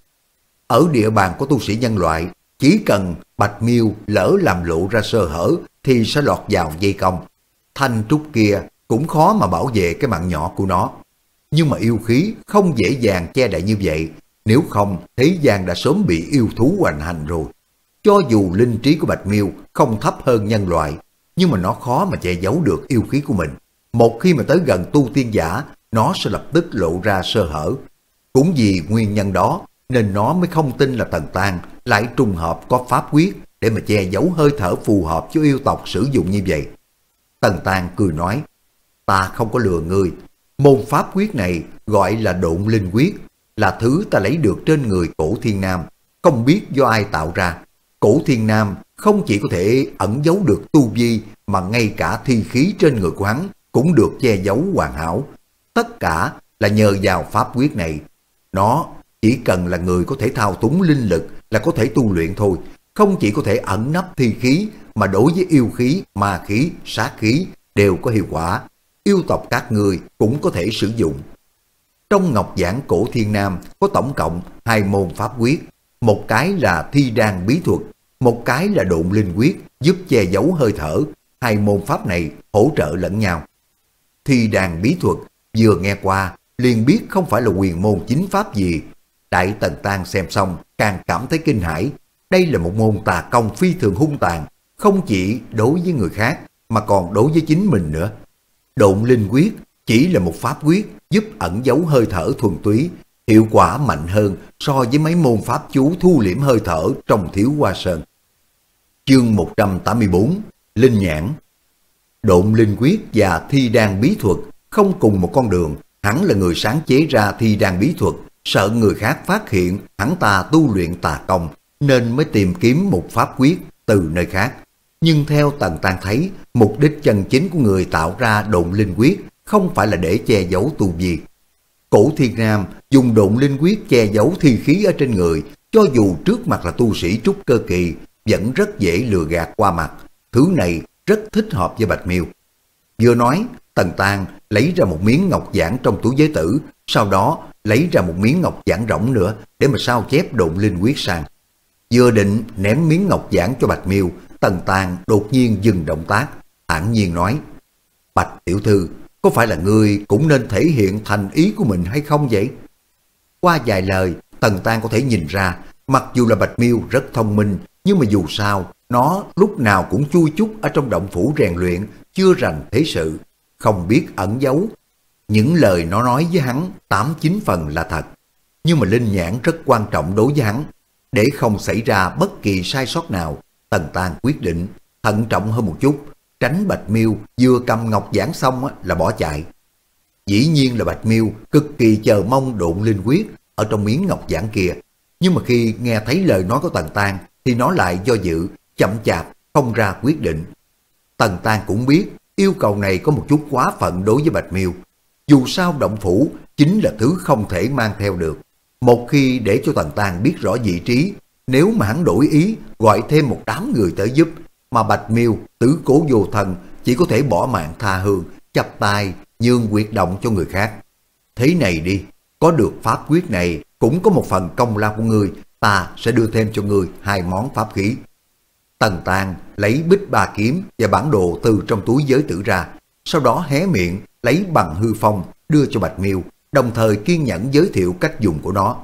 Speaker 1: Ở địa bàn của tu sĩ nhân loại, chỉ cần Bạch Miêu lỡ làm lộ ra sơ hở thì sẽ lọt vào dây công. Thanh trúc kia cũng khó mà bảo vệ cái mạng nhỏ của nó. Nhưng mà yêu khí không dễ dàng che đậy như vậy, nếu không thế gian đã sớm bị yêu thú hoành hành rồi. Cho dù linh trí của Bạch Miêu không thấp hơn nhân loại, nhưng mà nó khó mà che giấu được yêu khí của mình. Một khi mà tới gần tu tiên giả, nó sẽ lập tức lộ ra sơ hở. Cũng vì nguyên nhân đó nên nó mới không tin là Tần Tang lại trùng hợp có pháp quyết để mà che giấu hơi thở phù hợp cho yêu tộc sử dụng như vậy. Tần Tang cười nói, ta không có lừa ngươi. Môn pháp quyết này gọi là độn linh quyết, là thứ ta lấy được trên người Cổ Thiên Nam, không biết do ai tạo ra. Cổ Thiên Nam không chỉ có thể ẩn giấu được tu vi mà ngay cả thi khí trên người của hắn cũng được che giấu hoàn hảo. Tất cả là nhờ vào pháp quyết này. Nó chỉ cần là người có thể thao túng linh lực là có thể tu luyện thôi. Không chỉ có thể ẩn nấp thi khí mà đối với yêu khí, ma khí, sát khí đều có hiệu quả. Yêu tộc các người cũng có thể sử dụng. Trong ngọc giản Cổ Thiên Nam có tổng cộng hai môn pháp quyết. Một cái là thi đan bí thuật, một cái là độn linh quyết giúp che giấu hơi thở. Hai môn pháp này hỗ trợ lẫn nhau. Thi đan bí thuật vừa nghe qua liền biết không phải là quyền môn chính pháp gì. Đại Tần Tang xem xong càng cảm thấy kinh hãi. Đây là một môn tà công phi thường hung tàn, không chỉ đối với người khác mà còn đối với chính mình nữa. Độn linh quyết chỉ là một pháp quyết giúp ẩn giấu hơi thở thuần túy, hiệu quả mạnh hơn so với mấy môn pháp chú thu liễm hơi thở trong Thiếu Hoa Sơn. Chương một trăm tám mươi bốn, Linh Nhãn. Độn linh quyết và thi đan bí thuật không cùng một con đường. Hắn là người sáng chế ra thi đan bí thuật, sợ người khác phát hiện hắn ta tu luyện tà công nên mới tìm kiếm một pháp quyết từ nơi khác. Nhưng theo Tần Tang thấy, mục đích chân chính của người tạo ra độn linh quyết không phải là để che giấu tu vi. Cổ Thiên Nam dùng độn linh quyết che giấu thi khí ở trên người, cho dù trước mặt là tu sĩ trúc cơ kỳ, vẫn rất dễ lừa gạt qua mặt. Thứ này rất thích hợp với Bạch Miêu. Vừa nói, Tần Tang lấy ra một miếng ngọc giản trong túi giới tử, sau đó lấy ra một miếng ngọc giản rỗng nữa để mà sao chép độn linh quyết sang. Vừa định ném miếng ngọc giản cho Bạch Miêu, Tần Tang đột nhiên dừng động tác, thản nhiên nói: Bạch tiểu thư, có phải là ngươi cũng nên thể hiện thành ý của mình hay không vậy? Qua vài lời, Tần Tang có thể nhìn ra, mặc dù là Bạch Miêu rất thông minh, nhưng mà dù sao, nó lúc nào cũng chui chúc ở trong động phủ rèn luyện, chưa rành thế sự, không biết ẩn giấu. Những lời nó nói với hắn tám chín phần là thật, nhưng mà linh nhãn rất quan trọng đối với hắn. Để không xảy ra bất kỳ sai sót nào, Tần Tang quyết định thận trọng hơn một chút, tránh Bạch Miêu vừa cầm ngọc giản xong là bỏ chạy. Dĩ nhiên là Bạch Miêu cực kỳ chờ mong độn linh quyết ở trong miếng ngọc giản kia, nhưng mà khi nghe thấy lời nói của Tần Tang thì nó lại do dự, chậm chạp không ra quyết định. Tần Tang cũng biết yêu cầu này có một chút quá phận đối với Bạch Miêu. Dù sao động phủ chính là thứ không thể mang theo được. Một khi để cho Tần Tang biết rõ vị trí, nếu mà hắn đổi ý gọi thêm một đám người tới giúp, mà Bạch Miêu tứ cố vô thần chỉ có thể bỏ mạng tha hương, chắp tay nhường huyệt động cho người khác. Thế này đi, có được pháp quyết này cũng có một phần công lao của ngươi, ta sẽ đưa thêm cho ngươi hai món pháp khí. Tần Tang lấy bích ba kiếm và bản đồ từ trong túi giới tử ra, sau đó hé miệng lấy bằng hư phong đưa cho Bạch Miêu, đồng thời kiên nhẫn giới thiệu cách dùng của nó.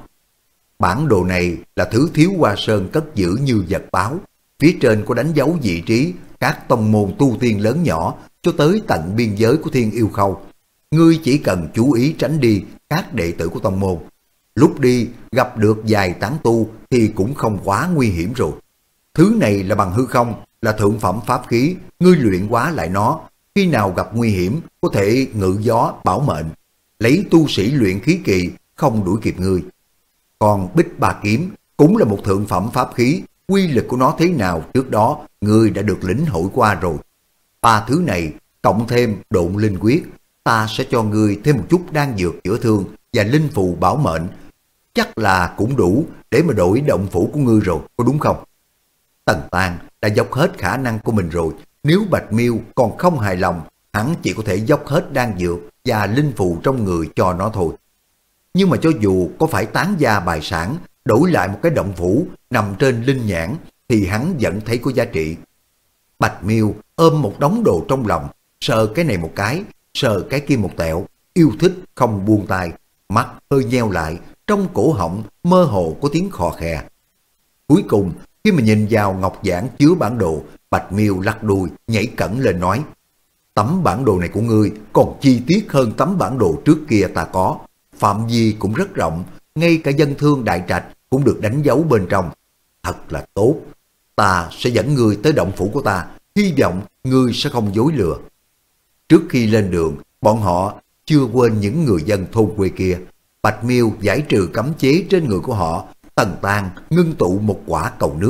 Speaker 1: Bản đồ này là thứ Thiếu Hoa Sơn cất giữ như vật báo, phía trên có đánh dấu vị trí các tông môn tu tiên lớn nhỏ cho tới tận biên giới của Thiên Yêu Khâu. Ngươi chỉ cần chú ý tránh đi các đệ tử của tông môn. Lúc đi gặp được vài tán tu thì cũng không quá nguy hiểm rồi. Thứ này là bằng hư không, là thượng phẩm pháp khí, ngươi luyện hóa lại nó, khi nào gặp nguy hiểm có thể ngự gió bảo mệnh. Lấy tu sĩ luyện khí kỳ không đuổi kịp ngươi. Còn bích ba kiếm cũng là một thượng phẩm pháp khí, quy lực của nó thế nào trước đó ngươi đã được lĩnh hội qua rồi. Ba thứ này cộng thêm độn linh quyết, ta sẽ cho ngươi thêm một chút đan dược chữa thương và linh phù bảo mệnh, chắc là cũng đủ để mà đổi động phủ của ngươi rồi, có đúng không? Tần Tang đã dốc hết khả năng của mình rồi, nếu Bạch Miêu còn không hài lòng, hắn chỉ có thể dốc hết đan dược và linh phù trong người cho nó thôi. Nhưng mà cho dù có phải tán gia bài sản, đổi lại một cái động phủ nằm trên linh nhãn thì hắn vẫn thấy có giá trị. Bạch Miêu ôm một đống đồ trong lòng, sờ cái này một cái, sờ cái kia một tẹo, yêu thích không buông tay, mắt hơi nheo lại, trong cổ họng mơ hồ có tiếng khò khè. Cuối cùng, khi mà nhìn vào ngọc giản chứa bản đồ, Bạch Miêu lắc đuôi, nhảy cẫng lên nói: Tấm bản đồ này của ngươi còn chi tiết hơn tấm bản đồ trước kia ta có, phạm vi cũng rất rộng, ngay cả dân thương đại trạch cũng được đánh dấu bên trong. Thật là tốt, ta sẽ dẫn ngươi tới động phủ của ta, hy vọng ngươi sẽ không dối lừa. Trước khi lên đường, bọn họ chưa quên những người dân thôn quê kia. Bạch Miêu giải trừ cấm chế trên người của họ, Tần Tang ngưng tụ một quả cầu nước,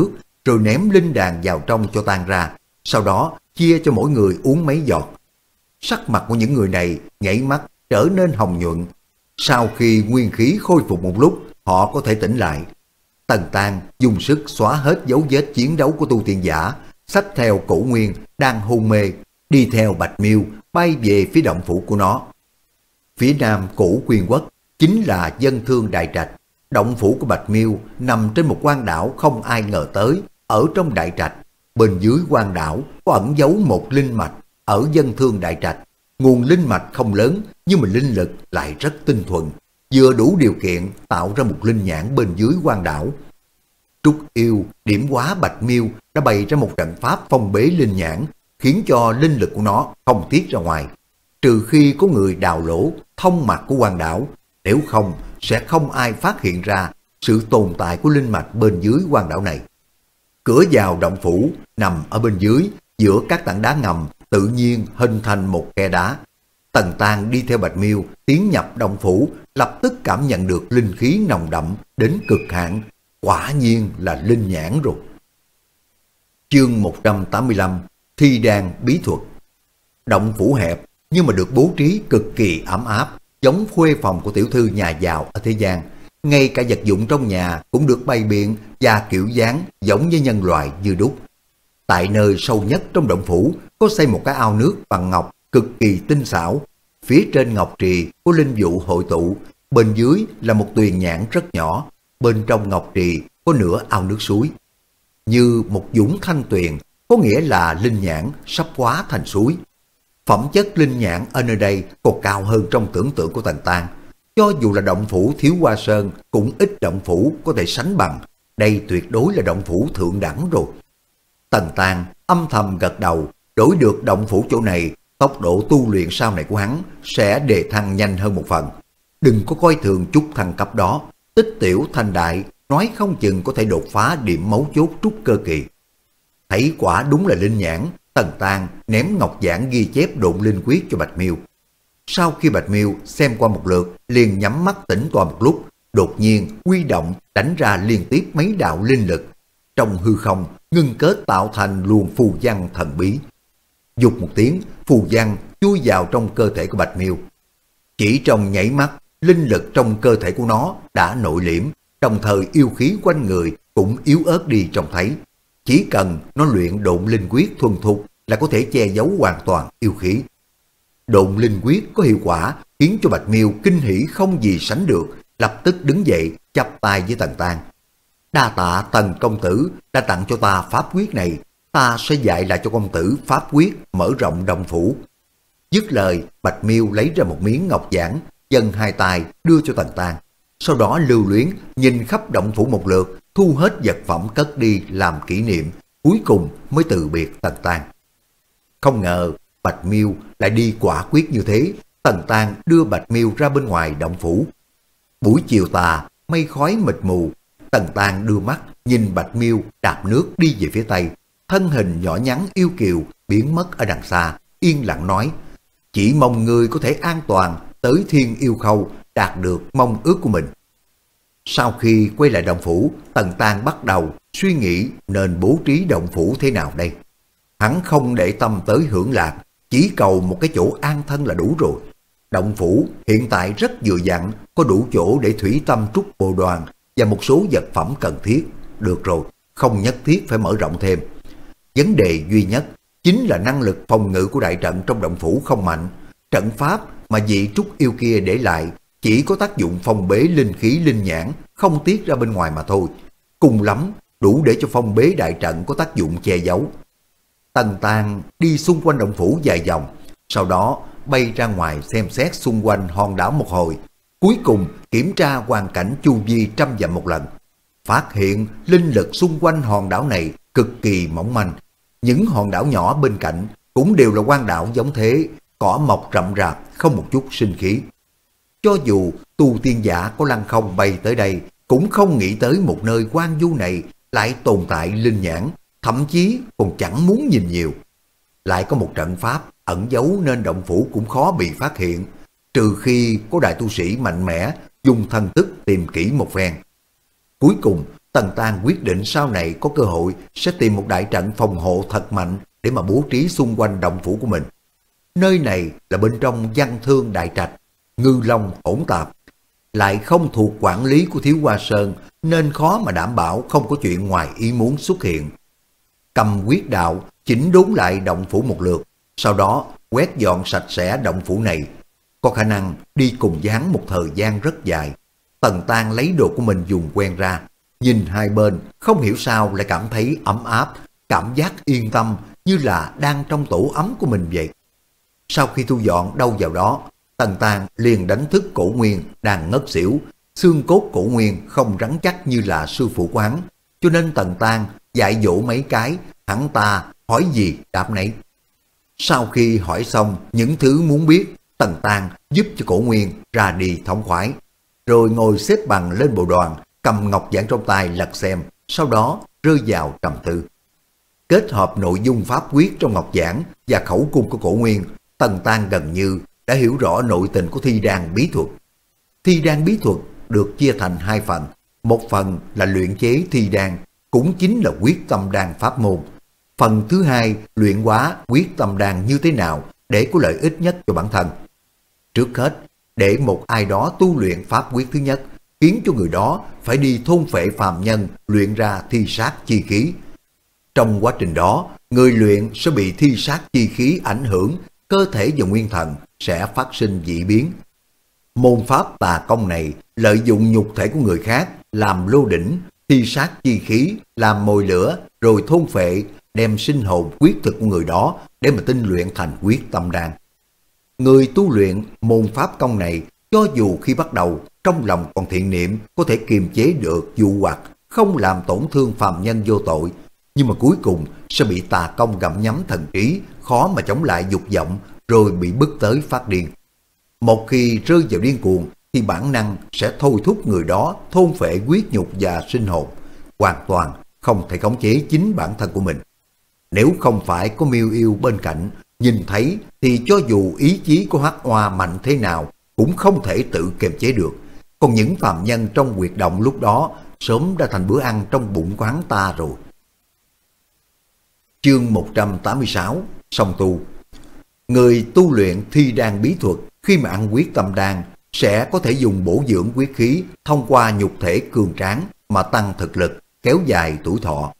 Speaker 1: rồi ném linh đàn vào trong cho tan ra, sau đó chia cho mỗi người uống mấy giọt. Sắc mặt của những người này nhảy mắt trở nên hồng nhuận. Sau khi nguyên khí khôi phục một lúc, họ có thể tỉnh lại. Tần Tang dùng sức xóa hết dấu vết chiến đấu của tu tiên giả, xách theo Cổ Nguyên đang hôn mê, đi theo Bạch Miêu bay về phía động phủ của nó. Phía nam Cổ Quyên Quốc chính là Dân Thương Đại Trạch. Động phủ của Bạch Miêu nằm trên một quan đảo không ai ngờ tới, ở trong Đại Trạch. Bên dưới quan đảo có ẩn giấu một linh mạch. Ở Dân Thương Đại Trạch, nguồn linh mạch không lớn nhưng mà linh lực lại rất tinh thuần, vừa đủ điều kiện tạo ra một linh nhãn bên dưới quan đảo. Trúc Yêu điểm hóa Bạch Miêu đã bày ra một trận pháp phong bế linh nhãn, khiến cho linh lực của nó không tiết ra ngoài, trừ khi có người đào lỗ thông mạch của quan đảo, nếu không sẽ không ai phát hiện ra sự tồn tại của linh mạch bên dưới quan đảo này. Cửa vào động phủ nằm ở bên dưới, giữa các tảng đá ngầm tự nhiên hình thành một khe đá. Tần Tang đi theo Bạch Miêu tiến nhập động phủ, lập tức cảm nhận được linh khí nồng đậm đến cực hạn, quả nhiên là linh nhãn rồi. Chương một trăm tám mươi lăm, Thi đan bí thuật. Động phủ hẹp nhưng mà được bố trí cực kỳ ấm áp, giống khuê phòng của tiểu thư nhà giàu ở thế gian. Ngay cả vật dụng trong nhà cũng được bày biện và kiểu dáng giống như nhân loại như đúc. Tại nơi sâu nhất trong động phủ có xây một cái ao nước bằng ngọc cực kỳ tinh xảo. Phía trên ngọc trì có linh vụ hội tụ, bên dưới là một tuyền nhãn rất nhỏ, bên trong ngọc trì có nửa ao nước suối. Như một dũng thanh tuyền, có nghĩa là linh nhãn sắp hóa thành suối. Phẩm chất linh nhãn ở nơi đây còn cao hơn trong tưởng tượng của Tần Tang. Cho dù là động phủ Thiếu Hoa Sơn cũng ít động phủ có thể sánh bằng. Đây tuyệt đối là động phủ thượng đẳng rồi. Tần Tang âm thầm gật đầu, đổi được động phủ chỗ này, tốc độ tu luyện sau này của hắn sẽ đề thăng nhanh hơn một phần. Đừng có coi thường chút thăng cấp đó, tích tiểu thành đại, nói không chừng có thể đột phá điểm mấu chốt trúc cơ kỳ. Thấy quả đúng là linh nhãn, Tần Tang ném ngọc giản ghi chép độn linh quyết cho Bạch Miêu. Sau khi Bạch Miêu xem qua một lượt, liền nhắm mắt tĩnh tọa một lúc, đột nhiên huy động đánh ra liên tiếp mấy đạo linh lực. Trong hư không ngưng kết tạo thành luồng phù văn thần bí. Dục một tiếng, phù văn chui vào trong cơ thể của Bạch Miêu. Chỉ trong nháy mắt, linh lực trong cơ thể của nó đã nội liễm, đồng thời yêu khí quanh người cũng yếu ớt đi trông thấy. Chỉ cần nó luyện độn linh quyết thuần thục là có thể che giấu hoàn toàn yêu khí. Độn linh quyết có hiệu quả khiến cho Bạch Miêu kinh hỉ không gì sánh được, lập tức đứng dậy chắp tay với Tần Tang. Đa tạ Tần công tử đã tặng cho ta pháp quyết này, ta sẽ dạy lại cho công tử pháp quyết mở rộng động phủ. Dứt lời, Bạch Miêu lấy ra một miếng ngọc giản, dâng hai tay đưa cho Tần Tang. Sau đó lưu luyến nhìn khắp động phủ một lượt, thu hết vật phẩm cất đi làm kỷ niệm, cuối cùng mới từ biệt Tần Tang. Không ngờ Bạch Miêu lại đi quả quyết như thế. Tần Tang đưa Bạch Miêu ra bên ngoài động phủ. Buổi chiều tà, mây khói mịt mù, Tần Tang đưa mắt nhìn Bạch Miêu đạp nước đi về phía tây, thân hình nhỏ nhắn yêu kiều biến mất ở đằng xa, yên lặng nói: chỉ mong ngươi có thể an toàn tới Thiên Yêu Khâu, đạt được mong ước của mình. Sau khi quay lại động phủ, Tần Tang bắt đầu suy nghĩ nên bố trí động phủ thế nào đây. Hắn không để tâm tới hưởng lạc, chỉ cầu một cái chỗ an thân là đủ rồi. Động phủ hiện tại rất vừa vặn, có đủ chỗ để thủy tâm trúc bồ đoàn và một số vật phẩm cần thiết. Được rồi, không nhất thiết phải mở rộng thêm. Vấn đề duy nhất chính là năng lực phòng ngự của đại trận trong động phủ không mạnh. Trận pháp mà vị trúc yêu kia để lại chỉ có tác dụng phong bế linh khí linh nhãn, không tiết ra bên ngoài mà thôi. Cùng lắm đủ để cho phong bế đại trận có tác dụng che giấu. Tần Tang đi xung quanh động phủ vài vòng, sau đó bay ra ngoài xem xét xung quanh hòn đảo một hồi, cuối cùng kiểm tra hoàn cảnh chu vi trăm dặm một lần. Phát hiện linh lực xung quanh hòn đảo này cực kỳ mỏng manh. Những hòn đảo nhỏ bên cạnh cũng đều là hoang đảo giống thế, cỏ mọc rậm rạp, không một chút sinh khí. Cho dù tu tiên giả có lăng không bay tới đây, cũng không nghĩ tới một nơi hoang vu này lại tồn tại linh nhãn, thậm chí còn chẳng muốn nhìn nhiều. Lại có một trận pháp ẩn giấu nên động phủ cũng khó bị phát hiện, trừ khi có đại tu sĩ mạnh mẽ dùng thần thức tìm kỹ một phen. Cuối cùng Tần Tang quyết định sau này có cơ hội sẽ tìm một đại trận phòng hộ thật mạnh để mà bố trí xung quanh động phủ của mình. Nơi này là bên trong văn thương đại trạch, ngư long hỗn tạp, lại không thuộc quản lý của Thiếu Hoa Sơn nên khó mà đảm bảo không có chuyện ngoài ý muốn xuất hiện. Cầm quyết đạo chỉnh đốn lại động phủ một lượt, sau đó quét dọn sạch sẽ động phủ này. Có khả năng đi cùng với hắn một thời gian rất dài. Tần Tang lấy đồ của mình dùng quen ra, nhìn hai bên không hiểu sao lại cảm thấy ấm áp, cảm giác yên tâm như là đang trong tổ ấm của mình vậy. Sau khi thu dọn đâu vào đó, Tần Tang liền đánh thức Cổ Nguyên đang ngất xỉu. Xương cốt Cổ Nguyên không rắn chắc như là sư phụ của hắn, cho nên Tần Tang dạy dỗ mấy cái, hắn ta hỏi gì đáp nấy. Sau khi hỏi xong những thứ muốn biết, Tần Tang giúp cho Cổ Nguyên ra đi thống khoái, rồi ngồi xếp bằng lên bộ đoàn, cầm ngọc giản trong tay lật xem, sau đó rơi vào trầm tư. Kết hợp nội dung pháp quyết trong ngọc giản và khẩu cung của Cổ Nguyên, Tần Tang gần như đã hiểu rõ nội tình của thi đan bí thuật. Thi đan bí thuật được chia thành hai phần, một phần là luyện chế thi đan, cũng chính là quyết tâm đan pháp môn. Phần thứ hai luyện hóa quyết tâm đan như thế nào để có lợi ích nhất cho bản thân. Trước hết, để một ai đó tu luyện pháp quyết thứ nhất, khiến cho người đó phải đi thôn phệ phàm nhân luyện ra thi sát chi khí. Trong quá trình đó, người luyện sẽ bị thi sát chi khí ảnh hưởng, cơ thể và nguyên thần sẽ phát sinh dị biến. Môn pháp tà công này lợi dụng nhục thể của người khác làm lô đỉnh, thi sát chi khí, làm mồi lửa, rồi thôn phệ, đem sinh hồn quyết thực của người đó để mà tinh luyện thành quyết tâm đan. Người tu luyện môn pháp công này, cho dù khi bắt đầu trong lòng còn thiện niệm, có thể kiềm chế được dụ hoặc, không làm tổn thương phàm nhân vô tội, nhưng mà cuối cùng sẽ bị tà công gặm nhấm thần trí, khó mà chống lại dục vọng, rồi bị bức tới phát điên. Một khi rơi vào điên cuồng thì bản năng sẽ thôi thúc người đó thôn phệ huyết nhục và sinh hồn, hoàn toàn không thể khống chế chính bản thân của mình. Nếu không phải có Miêu Yêu bên cạnh nhìn thấy thì cho dù ý chí của Hắc Oa mạnh thế nào cũng không thể tự kiềm chế được. Còn những phàm nhân trong huyệt động lúc đó sớm đã thành bữa ăn trong bụng của hắn ta rồi. Chương một trăm tám mươi sáu, song tu. Người tu luyện thi đan bí thuật khi mà ăn quyết tâm đan sẽ có thể dùng bổ dưỡng quyết khí thông qua nhục thể cường tráng mà tăng thực lực, kéo dài tuổi thọ.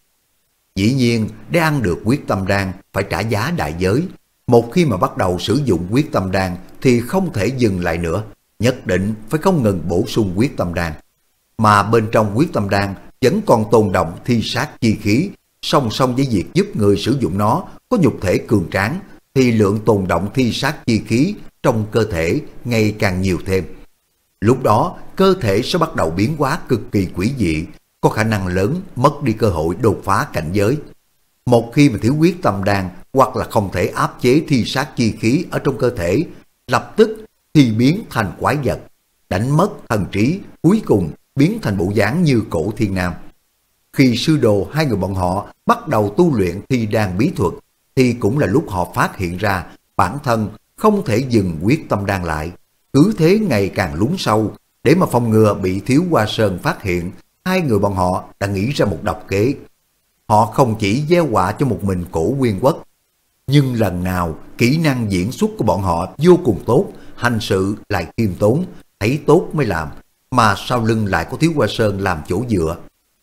Speaker 1: Dĩ nhiên, để ăn được quyết tâm đan phải trả giá đại giới. Một khi mà bắt đầu sử dụng quyết tâm đan thì không thể dừng lại nữa, nhất định phải không ngừng bổ sung quyết tâm đan. Mà bên trong quyết tâm đan vẫn còn tồn động thi sát chi khí, song song với việc giúp người sử dụng nó có nhục thể cường tráng thì lượng tồn động thi sát chi khí trong cơ thể ngày càng nhiều thêm. Lúc đó cơ thể sẽ bắt đầu biến hóa cực kỳ quỷ dị, có khả năng lớn mất đi cơ hội đột phá cảnh giới. Một khi mà thiếu quyết tâm đan hoặc là không thể áp chế thi sát chi khí ở trong cơ thể, lập tức thì biến thành quái vật, đánh mất thần trí, cuối cùng biến thành bộ dáng như Cổ Thiên Nam. Khi sư đồ hai người bọn họ bắt đầu tu luyện thi đan bí thuật thì cũng là lúc họ phát hiện ra bản thân không thể dừng quyết tâm đan lại, cứ thế ngày càng lún sâu. Để mà phòng ngừa bị Thiếu Hoa Sơn phát hiện, hai người bọn họ đã nghĩ ra một độc kế. Họ không chỉ gieo họa cho một mình Cổ Nguyên Quốc, nhưng lần nào kỹ năng diễn xuất của bọn họ vô cùng tốt, hành sự lại khiêm tốn, thấy tốt mới làm, mà sau lưng lại có Thiếu Hoa Sơn làm chỗ dựa.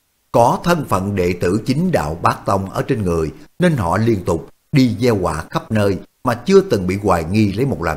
Speaker 1: Có thân phận đệ tử chính đạo Bát Tông ở trên người nên họ liên tục đi gieo họa khắp nơi mà chưa từng bị hoài nghi lấy một lần.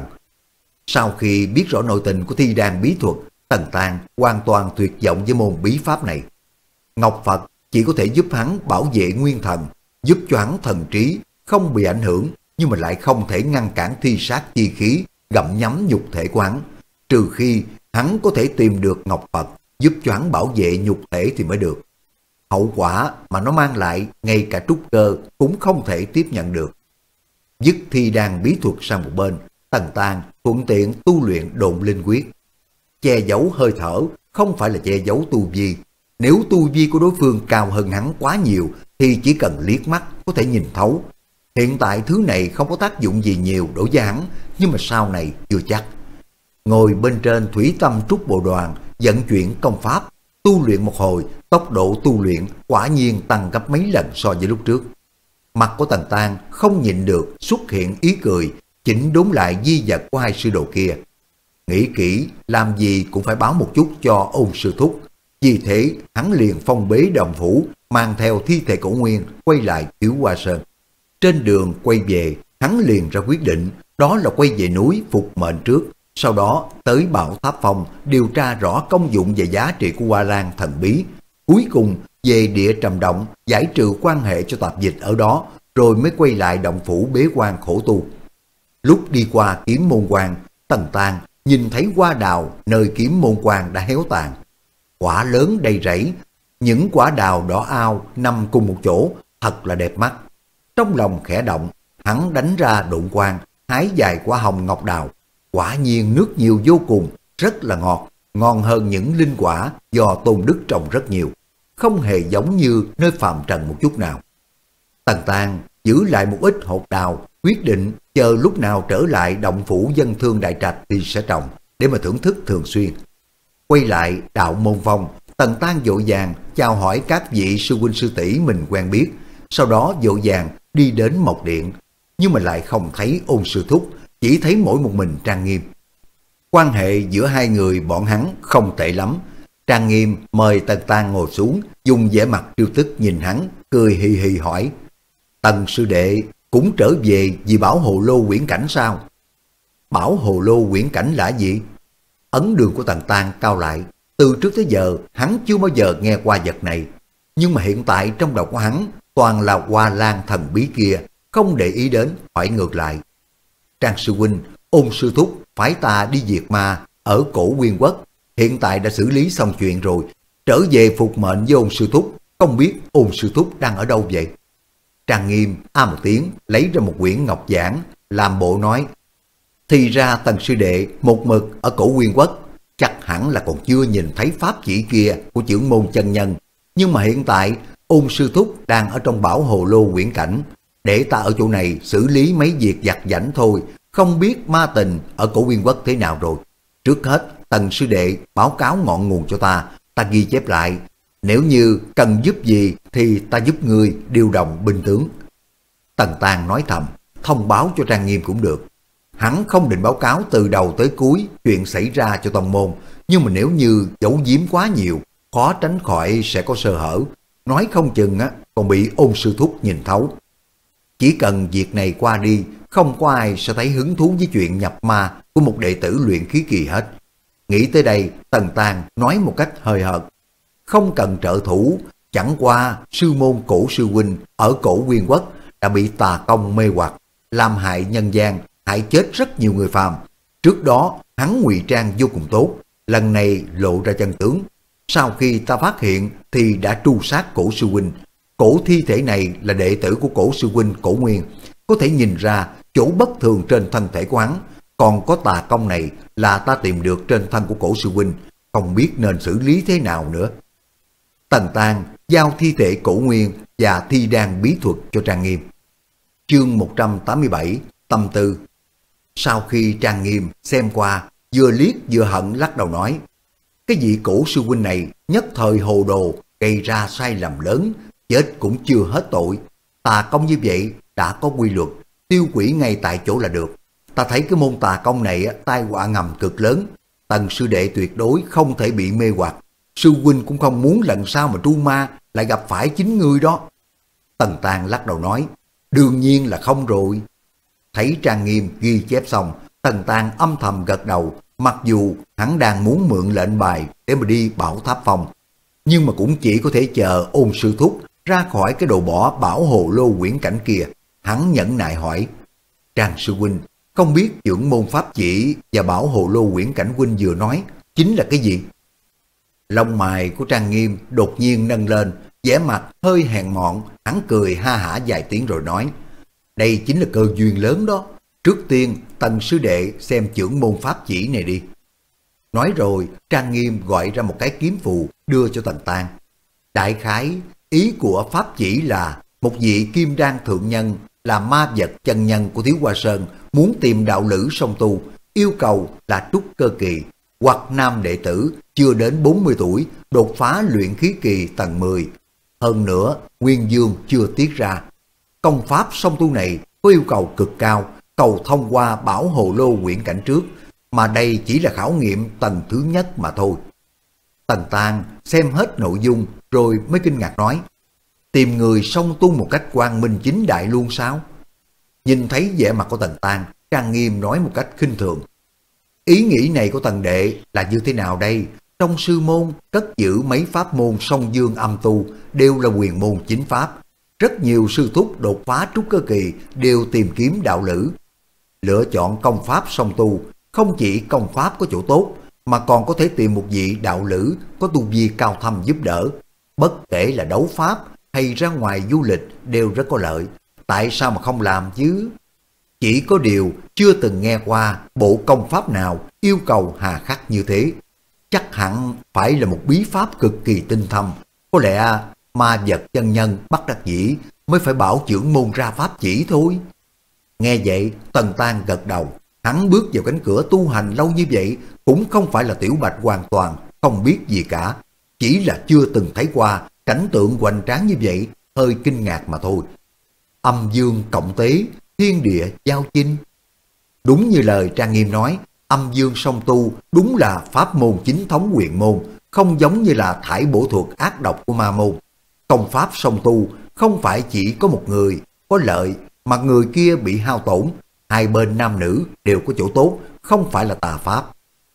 Speaker 1: Sau khi biết rõ nội tình của thi đan bí thuật, Tần Tang hoàn toàn tuyệt vọng với môn bí pháp này. Ngọc Phật chỉ có thể giúp hắn bảo vệ nguyên thần, giúp cho hắn thần trí không bị ảnh hưởng, nhưng mà lại không thể ngăn cản thi sát chi khí gặm nhấm nhục thể của hắn, trừ khi hắn có thể tìm được Ngọc Phật giúp cho hắn bảo vệ nhục thể thì mới được. Hậu quả mà nó mang lại ngay cả trúc cơ cũng không thể tiếp nhận được. Dứt thi đan bí thuật sang một bên, Tần Tang thuận tiện tu luyện độn linh quyết. Che giấu hơi thở không phải là che giấu tu vi. Nếu tu vi của đối phương cao hơn hắn quá nhiều thì chỉ cần liếc mắt có thể nhìn thấu. Hiện tại thứ này không có tác dụng gì nhiều đối với hắn, nhưng mà sau này chưa chắc. Ngồi bên trên thủy tâm trúc bộ đoàn vận chuyển công pháp, Tu luyện một hồi, tốc độ tu luyện quả nhiên tăng gấp mấy lần so với lúc trước. Mặt của Tần Tang không nhịn được xuất hiện ý cười, chỉnh đốn lại di vật của hai sư đồ kia. Nghĩ kỹ, làm gì cũng phải báo một chút cho Ôn sư thúc. Vì thế, hắn liền phong bế đồng phủ, mang theo thi thể Cổ Nguyên, quay lại Thiếu Hoa Sơn. Trên đường quay về, hắn liền ra quyết định, đó là quay về núi phục mệnh trước, sau đó tới Bảo Tháp Phong điều tra rõ công dụng và giá trị của Hoa Lan thần bí. Cuối cùng về địa Trầm Động giải trừ quan hệ cho tạp dịch ở đó, rồi mới quay lại động phủ bế quan khổ tu. Lúc đi qua Kiếm Môn Quan, Tần Tang nhìn thấy hoa đào nơi Kiếm Môn Quan đã héo tàn. Quả lớn đầy rẫy, những quả đào đỏ ao nằm cùng một chỗ, thật là đẹp mắt. Trong lòng khẽ động, hắn đánh ra độn quang, hái vài quả hồng ngọc đào. Quả nhiên nước nhiều vô cùng, rất là ngọt, ngon hơn những linh quả do Tôn Đức trồng rất nhiều, không hề giống như nơi phàm trần một chút nào. Tần Tang giữ lại một ít hột đào, quyết định chờ lúc nào trở lại động phủ Dân Thương Đại Trạch thì sẽ trồng, để mà thưởng thức thường xuyên. Quay lại Đạo Môn Phong, Tần Tang vội vàng chào hỏi các vị sư huynh sư tỷ mình quen biết, sau đó vội vàng đi đến Mộc Điện, nhưng mà lại không thấy Ôn sư thúc, chỉ thấy mỗi một mình Trang Nghiêm. Quan hệ giữa hai người bọn hắn không tệ lắm. Trang Nghiêm mời Tần Tang ngồi xuống, dùng vẻ mặt trêu tức nhìn hắn, cười hì hì hỏi: Tần sư đệ cũng trở về vì Bảo Hồ Lô quyển cảnh sao? Bảo Hồ Lô quyển cảnh là gì? Ấn đường của Tần Tang cao lại, từ trước tới giờ hắn chưa bao giờ nghe qua vật này, nhưng mà hiện tại trong đầu của hắn toàn là Hoa Lan thần bí kia, không để ý đến, hỏi ngược lại: Trang sư huynh, Ôn sư thúc phái ta đi diệt ma ở Cổ Nguyên Quốc, hiện tại đã xử lý xong chuyện rồi, trở về phục mệnh với Ôn sư thúc, không biết Ôn sư thúc đang ở đâu vậy? Trang Nghiêm a một tiếng, lấy ra một quyển ngọc giảng, làm bộ nói: Thì ra Tần sư đệ một mực ở Cổ Nguyên Quốc, chắc hẳn là còn chưa nhìn thấy pháp chỉ kia của chưởng môn chân nhân, nhưng mà hiện tại Ôn sư thúc đang ở trong Bảo Hồ Lô quyển cảnh, để ta ở chỗ này xử lý mấy việc vặt vãnh thôi, không biết ma tình ở Cổ Nguyên Quốc thế nào rồi. Trước hết Tần sư đệ báo cáo ngọn nguồn cho ta, ta ghi chép lại, nếu như cần giúp gì thì ta giúp người điều động binh tướng. Tần Tang nói thầm, thông báo cho Trang Nghiêm cũng được. Hắn không định báo cáo từ đầu tới cuối chuyện xảy ra cho tông môn, nhưng mà nếu như giấu giếm quá nhiều, khó tránh khỏi sẽ có sơ hở, nói không chừng á còn bị Ôn sư thúc nhìn thấu. Chỉ cần việc này qua đi, không có ai sẽ thấy hứng thú với chuyện nhập ma của một đệ tử luyện khí kỳ hết. Nghĩ tới đây, Tần Tang nói một cách hời hợt: Không cần trợ thủ, chẳng qua sư môn Cổ sư huynh ở Cổ Nguyên Quốc đã bị tà công mê hoặc, làm hại nhân gian, hại chết rất nhiều người phàm. Trước đó hắn ngụy trang vô cùng tốt, lần này lộ ra chân tướng. Sau khi ta phát hiện thì đã tru sát Cổ sư huynh. Cổ thi thể này là đệ tử của Cổ sư huynh Cổ Nguyên, có thể nhìn ra chỗ bất thường trên thân thể của hắn. Còn có tà công này là ta tìm được trên thân của Cổ sư huynh, không biết nên xử lý thế nào nữa. Tần Tang giao thi thể Cổ Nguyên và thi đan bí thuật cho Trang Nghiêm. Chương một trăm tám mươi bảy, tâm tư. Sau khi Trang Nghiêm xem qua, vừa liếc vừa hận lắc đầu nói: Cái vị Cổ sư huynh này nhất thời hồ đồ, gây ra sai lầm lớn, chết cũng chưa hết tội. Tà công như vậy đã có quy luật, tiêu quỷ ngay tại chỗ là được. Ta thấy cái môn tà công này tai họa ngầm cực lớn, Tần sư đệ tuyệt đối không thể bị mê hoặc. Sư huynh cũng không muốn lần sau mà tru ma lại gặp phải chính ngươi đó. Tần Tang lắc đầu nói: Đương nhiên là không rồi. Thấy Trang Nghiêm ghi chép xong, Tần Tang âm thầm gật đầu, mặc dù hắn đang muốn mượn lệnh bài để mà đi Bảo Tháp Phong, nhưng mà cũng chỉ có thể chờ Ôn sư thúc ra khỏi cái đồ bỏ Bảo Hồ Lô quyển cảnh kia. Hắn nhẫn nại hỏi: Trang sư huynh, không biết chưởng môn pháp chỉ và Bảo Hồ Lô quyển cảnh huynh vừa nói chính là cái gì? Lông mày của Trang Nghiêm đột nhiên nâng lên, vẻ mặt hơi hèn mọn, hắn cười ha hả vài tiếng rồi nói: Đây chính là cơ duyên lớn đó. Trước tiên Tần sư đệ xem chưởng môn pháp chỉ này đi. Nói rồi Trang Nghiêm gọi ra một cái kiếm phù đưa cho Tần Tang. Đại khái ý của pháp chỉ là một vị kim đan thượng nhân là ma vật chân nhân của Thiếu Hoa Sơn muốn tìm đạo lữ song tu, yêu cầu là trúc cơ kỳ, hoặc nam đệ tử chưa đến bốn mươi tuổi đột phá luyện khí kỳ tầng mười. Hơn nữa, Nguyên Dương chưa tiết ra. Công pháp song tu này có yêu cầu cực cao, cầu thông qua bảo hồ lô quyển cảnh trước, mà đây chỉ là khảo nghiệm tầng thứ nhất mà thôi. Tần Tang xem hết nội dung rồi mới kinh ngạc nói, tìm người song tu một cách quang minh chính đại luôn sao? Nhìn thấy vẻ mặt của Tần Tang, Trang Nghiêm nói một cách khinh thường, ý nghĩ này của Tần đệ là như thế nào đây? Trong sư môn cất giữ mấy pháp môn song dương âm tu đều là quyền môn chính pháp. Rất nhiều sư thúc đột phá trúc cơ kỳ đều tìm kiếm đạo lữ. Lựa chọn công pháp song tu, không chỉ công pháp có chỗ tốt, mà còn có thể tìm một vị đạo lữ có tu vi cao thâm giúp đỡ. Bất kể là đấu pháp hay ra ngoài du lịch đều rất có lợi. Tại sao mà không làm chứ? Chỉ có điều chưa từng nghe qua bộ công pháp nào yêu cầu hà khắc như thế. Chắc hẳn phải là một bí pháp cực kỳ tinh thâm. Có lẽ ma vật chân nhân bất đắc dĩ mới phải bảo trưởng môn ra pháp chỉ thôi. Nghe vậy, Tần Tang gật đầu. Hắn bước vào cánh cửa tu hành lâu như vậy cũng không phải là Tiểu Bạch hoàn toàn không biết gì cả. Chỉ là chưa từng thấy qua cảnh tượng hoành tráng như vậy, hơi kinh ngạc mà thôi. Âm dương cộng tế, thiên địa giao chinh. Đúng như lời Trang Nghiêm nói, âm dương song tu đúng là pháp môn chính thống quyền môn, không giống như là thải bổ thuật ác độc của ma môn. Công pháp song tu không phải chỉ có một người có lợi mà người kia bị hao tổn, hai bên nam nữ đều có chỗ tốt, không phải là tà pháp.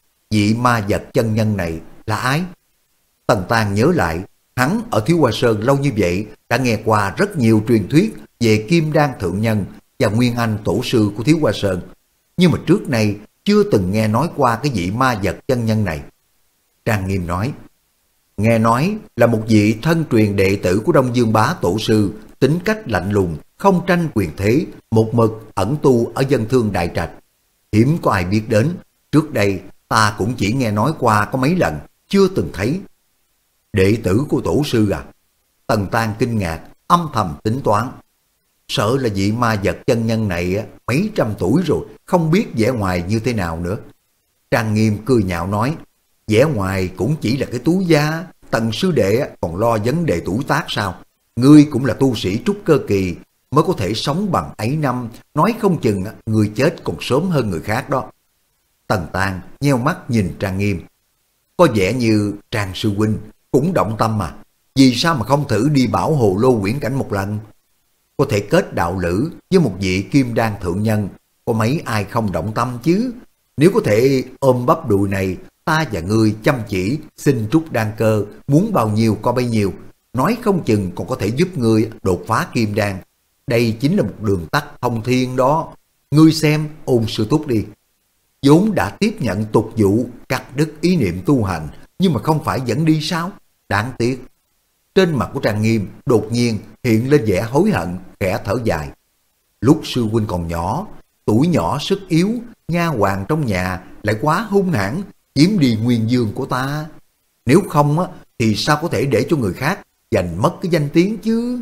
Speaker 1: Vị ma vật chân nhân này là ai? Tần Tang nhớ lại, hắn ở Thiếu Hoa Sơn lâu như vậy đã nghe qua rất nhiều truyền thuyết về Kim Đan thượng nhân và Nguyên Anh tổ sư của Thiếu Hoa Sơn, nhưng mà trước nay chưa từng nghe nói qua cái vị ma vật chân nhân này. Trang Nghiêm nói, nghe nói là một vị thân truyền đệ tử của Đông Dương Bá tổ sư, tính cách lạnh lùng, không tranh quyền thế, một mực ẩn tu ở dân thương đại trạch. Hiếm có ai biết đến, trước đây ta cũng chỉ nghe nói qua có mấy lần, chưa từng thấy. Đệ tử của tổ sư à? Tần Tang kinh ngạc, âm thầm tính toán. Sợ là vị ma vật chân nhân này mấy trăm tuổi rồi, không biết vẻ ngoài như thế nào nữa. Trang Nghiêm cười nhạo nói, vẻ ngoài cũng chỉ là cái túi da, Tần sư đệ còn lo vấn đề tuổi tác sao? Ngươi cũng là tu sĩ trúc cơ kỳ, mới có thể sống bằng ấy năm, nói không chừng người chết còn sớm hơn người khác đó. Tần Tang nheo mắt nhìn Trang Nghiêm. Có vẻ như Trang sư huynh cũng động tâm mà, vì sao mà không thử đi bảo hồ lô quyển cảnh một lần? Có thể kết đạo lữ với một vị kim đan thượng nhân, có mấy ai không động tâm chứ? Nếu có thể ôm bắp đùi này, ta và ngươi chăm chỉ xin trúc đan cơ, muốn bao nhiêu có bấy nhiêu, nói không chừng còn có thể giúp ngươi đột phá kim đan. Đây chính là một đường tắt thông thiên đó. Ngươi xem Ôn sư thúc đi, vốn đã tiếp nhận tục vụ cắt đứt ý niệm tu hành, nhưng mà không phải vẫn đi sao? Đáng tiếc. Trên mặt của Trang Nghiêm đột nhiên hiện lên vẻ hối hận, khẽ thở dài. Lúc sư huynh còn nhỏ, tuổi nhỏ sức yếu, nha hoàn trong nhà lại quá hung hãn, chiếm đi nguyên dương của ta. Nếu không á, thì sao có thể để cho người khác giành mất cái danh tiếng chứ?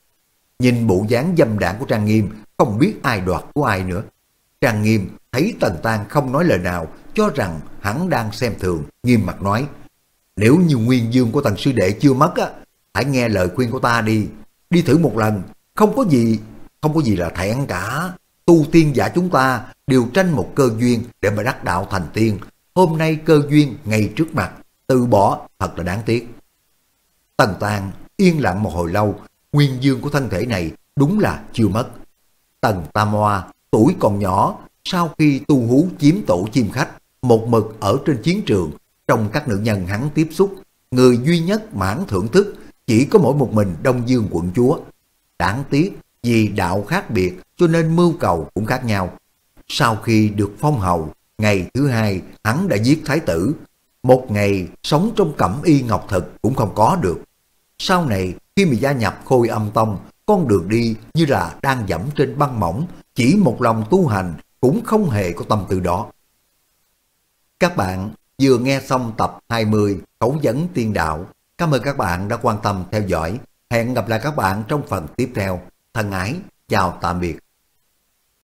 Speaker 1: Nhìn bộ dáng dâm đảng của Trang Nghiêm, không biết ai đoạt của ai nữa. Trang Nghiêm thấy Tần Tang không nói lời nào, cho rằng hắn đang xem thường, nghiêm mặt nói, nếu như nguyên dương của Tần sư đệ chưa mất á, hãy nghe lời khuyên của ta đi, đi thử một lần, không có gì, không có gì là thẹn cả. Tu tiên giả chúng ta đều tranh một cơ duyên để mà đắc đạo thành tiên. Hôm nay cơ duyên ngay trước mặt, từ bỏ thật là đáng tiếc. Tần Tang yên lặng một hồi lâu, nguyên dương của thân thể này đúng là chưa mất. Tần Tam Hoa tuổi còn nhỏ, sau khi tu hú chiếm tổ chim khách, một mực ở trên chiến trường, trong các nữ nhân hắn tiếp xúc, người duy nhất mà hắn thưởng thức chỉ có mỗi một mình Đông Dương quận chúa. Đáng tiếc vì đạo khác biệt cho nên mưu cầu cũng khác nhau. Sau khi được phong hầu, ngày thứ hai hắn đã giết thái tử. Một ngày sống trong cẩm y ngọc thực cũng không có được. Sau này khi mà gia nhập Khôi Âm Tông, con đường đi như là đang dẫm trên băng mỏng, chỉ một lòng tu hành cũng không hề có tâm tư đó. Các bạn vừa nghe xong tập hai mươi Khẩu vấn tiên đạo. Cảm ơn các bạn đã quan tâm theo dõi. Hẹn gặp lại các bạn trong phần tiếp theo. Thân ái, chào tạm biệt.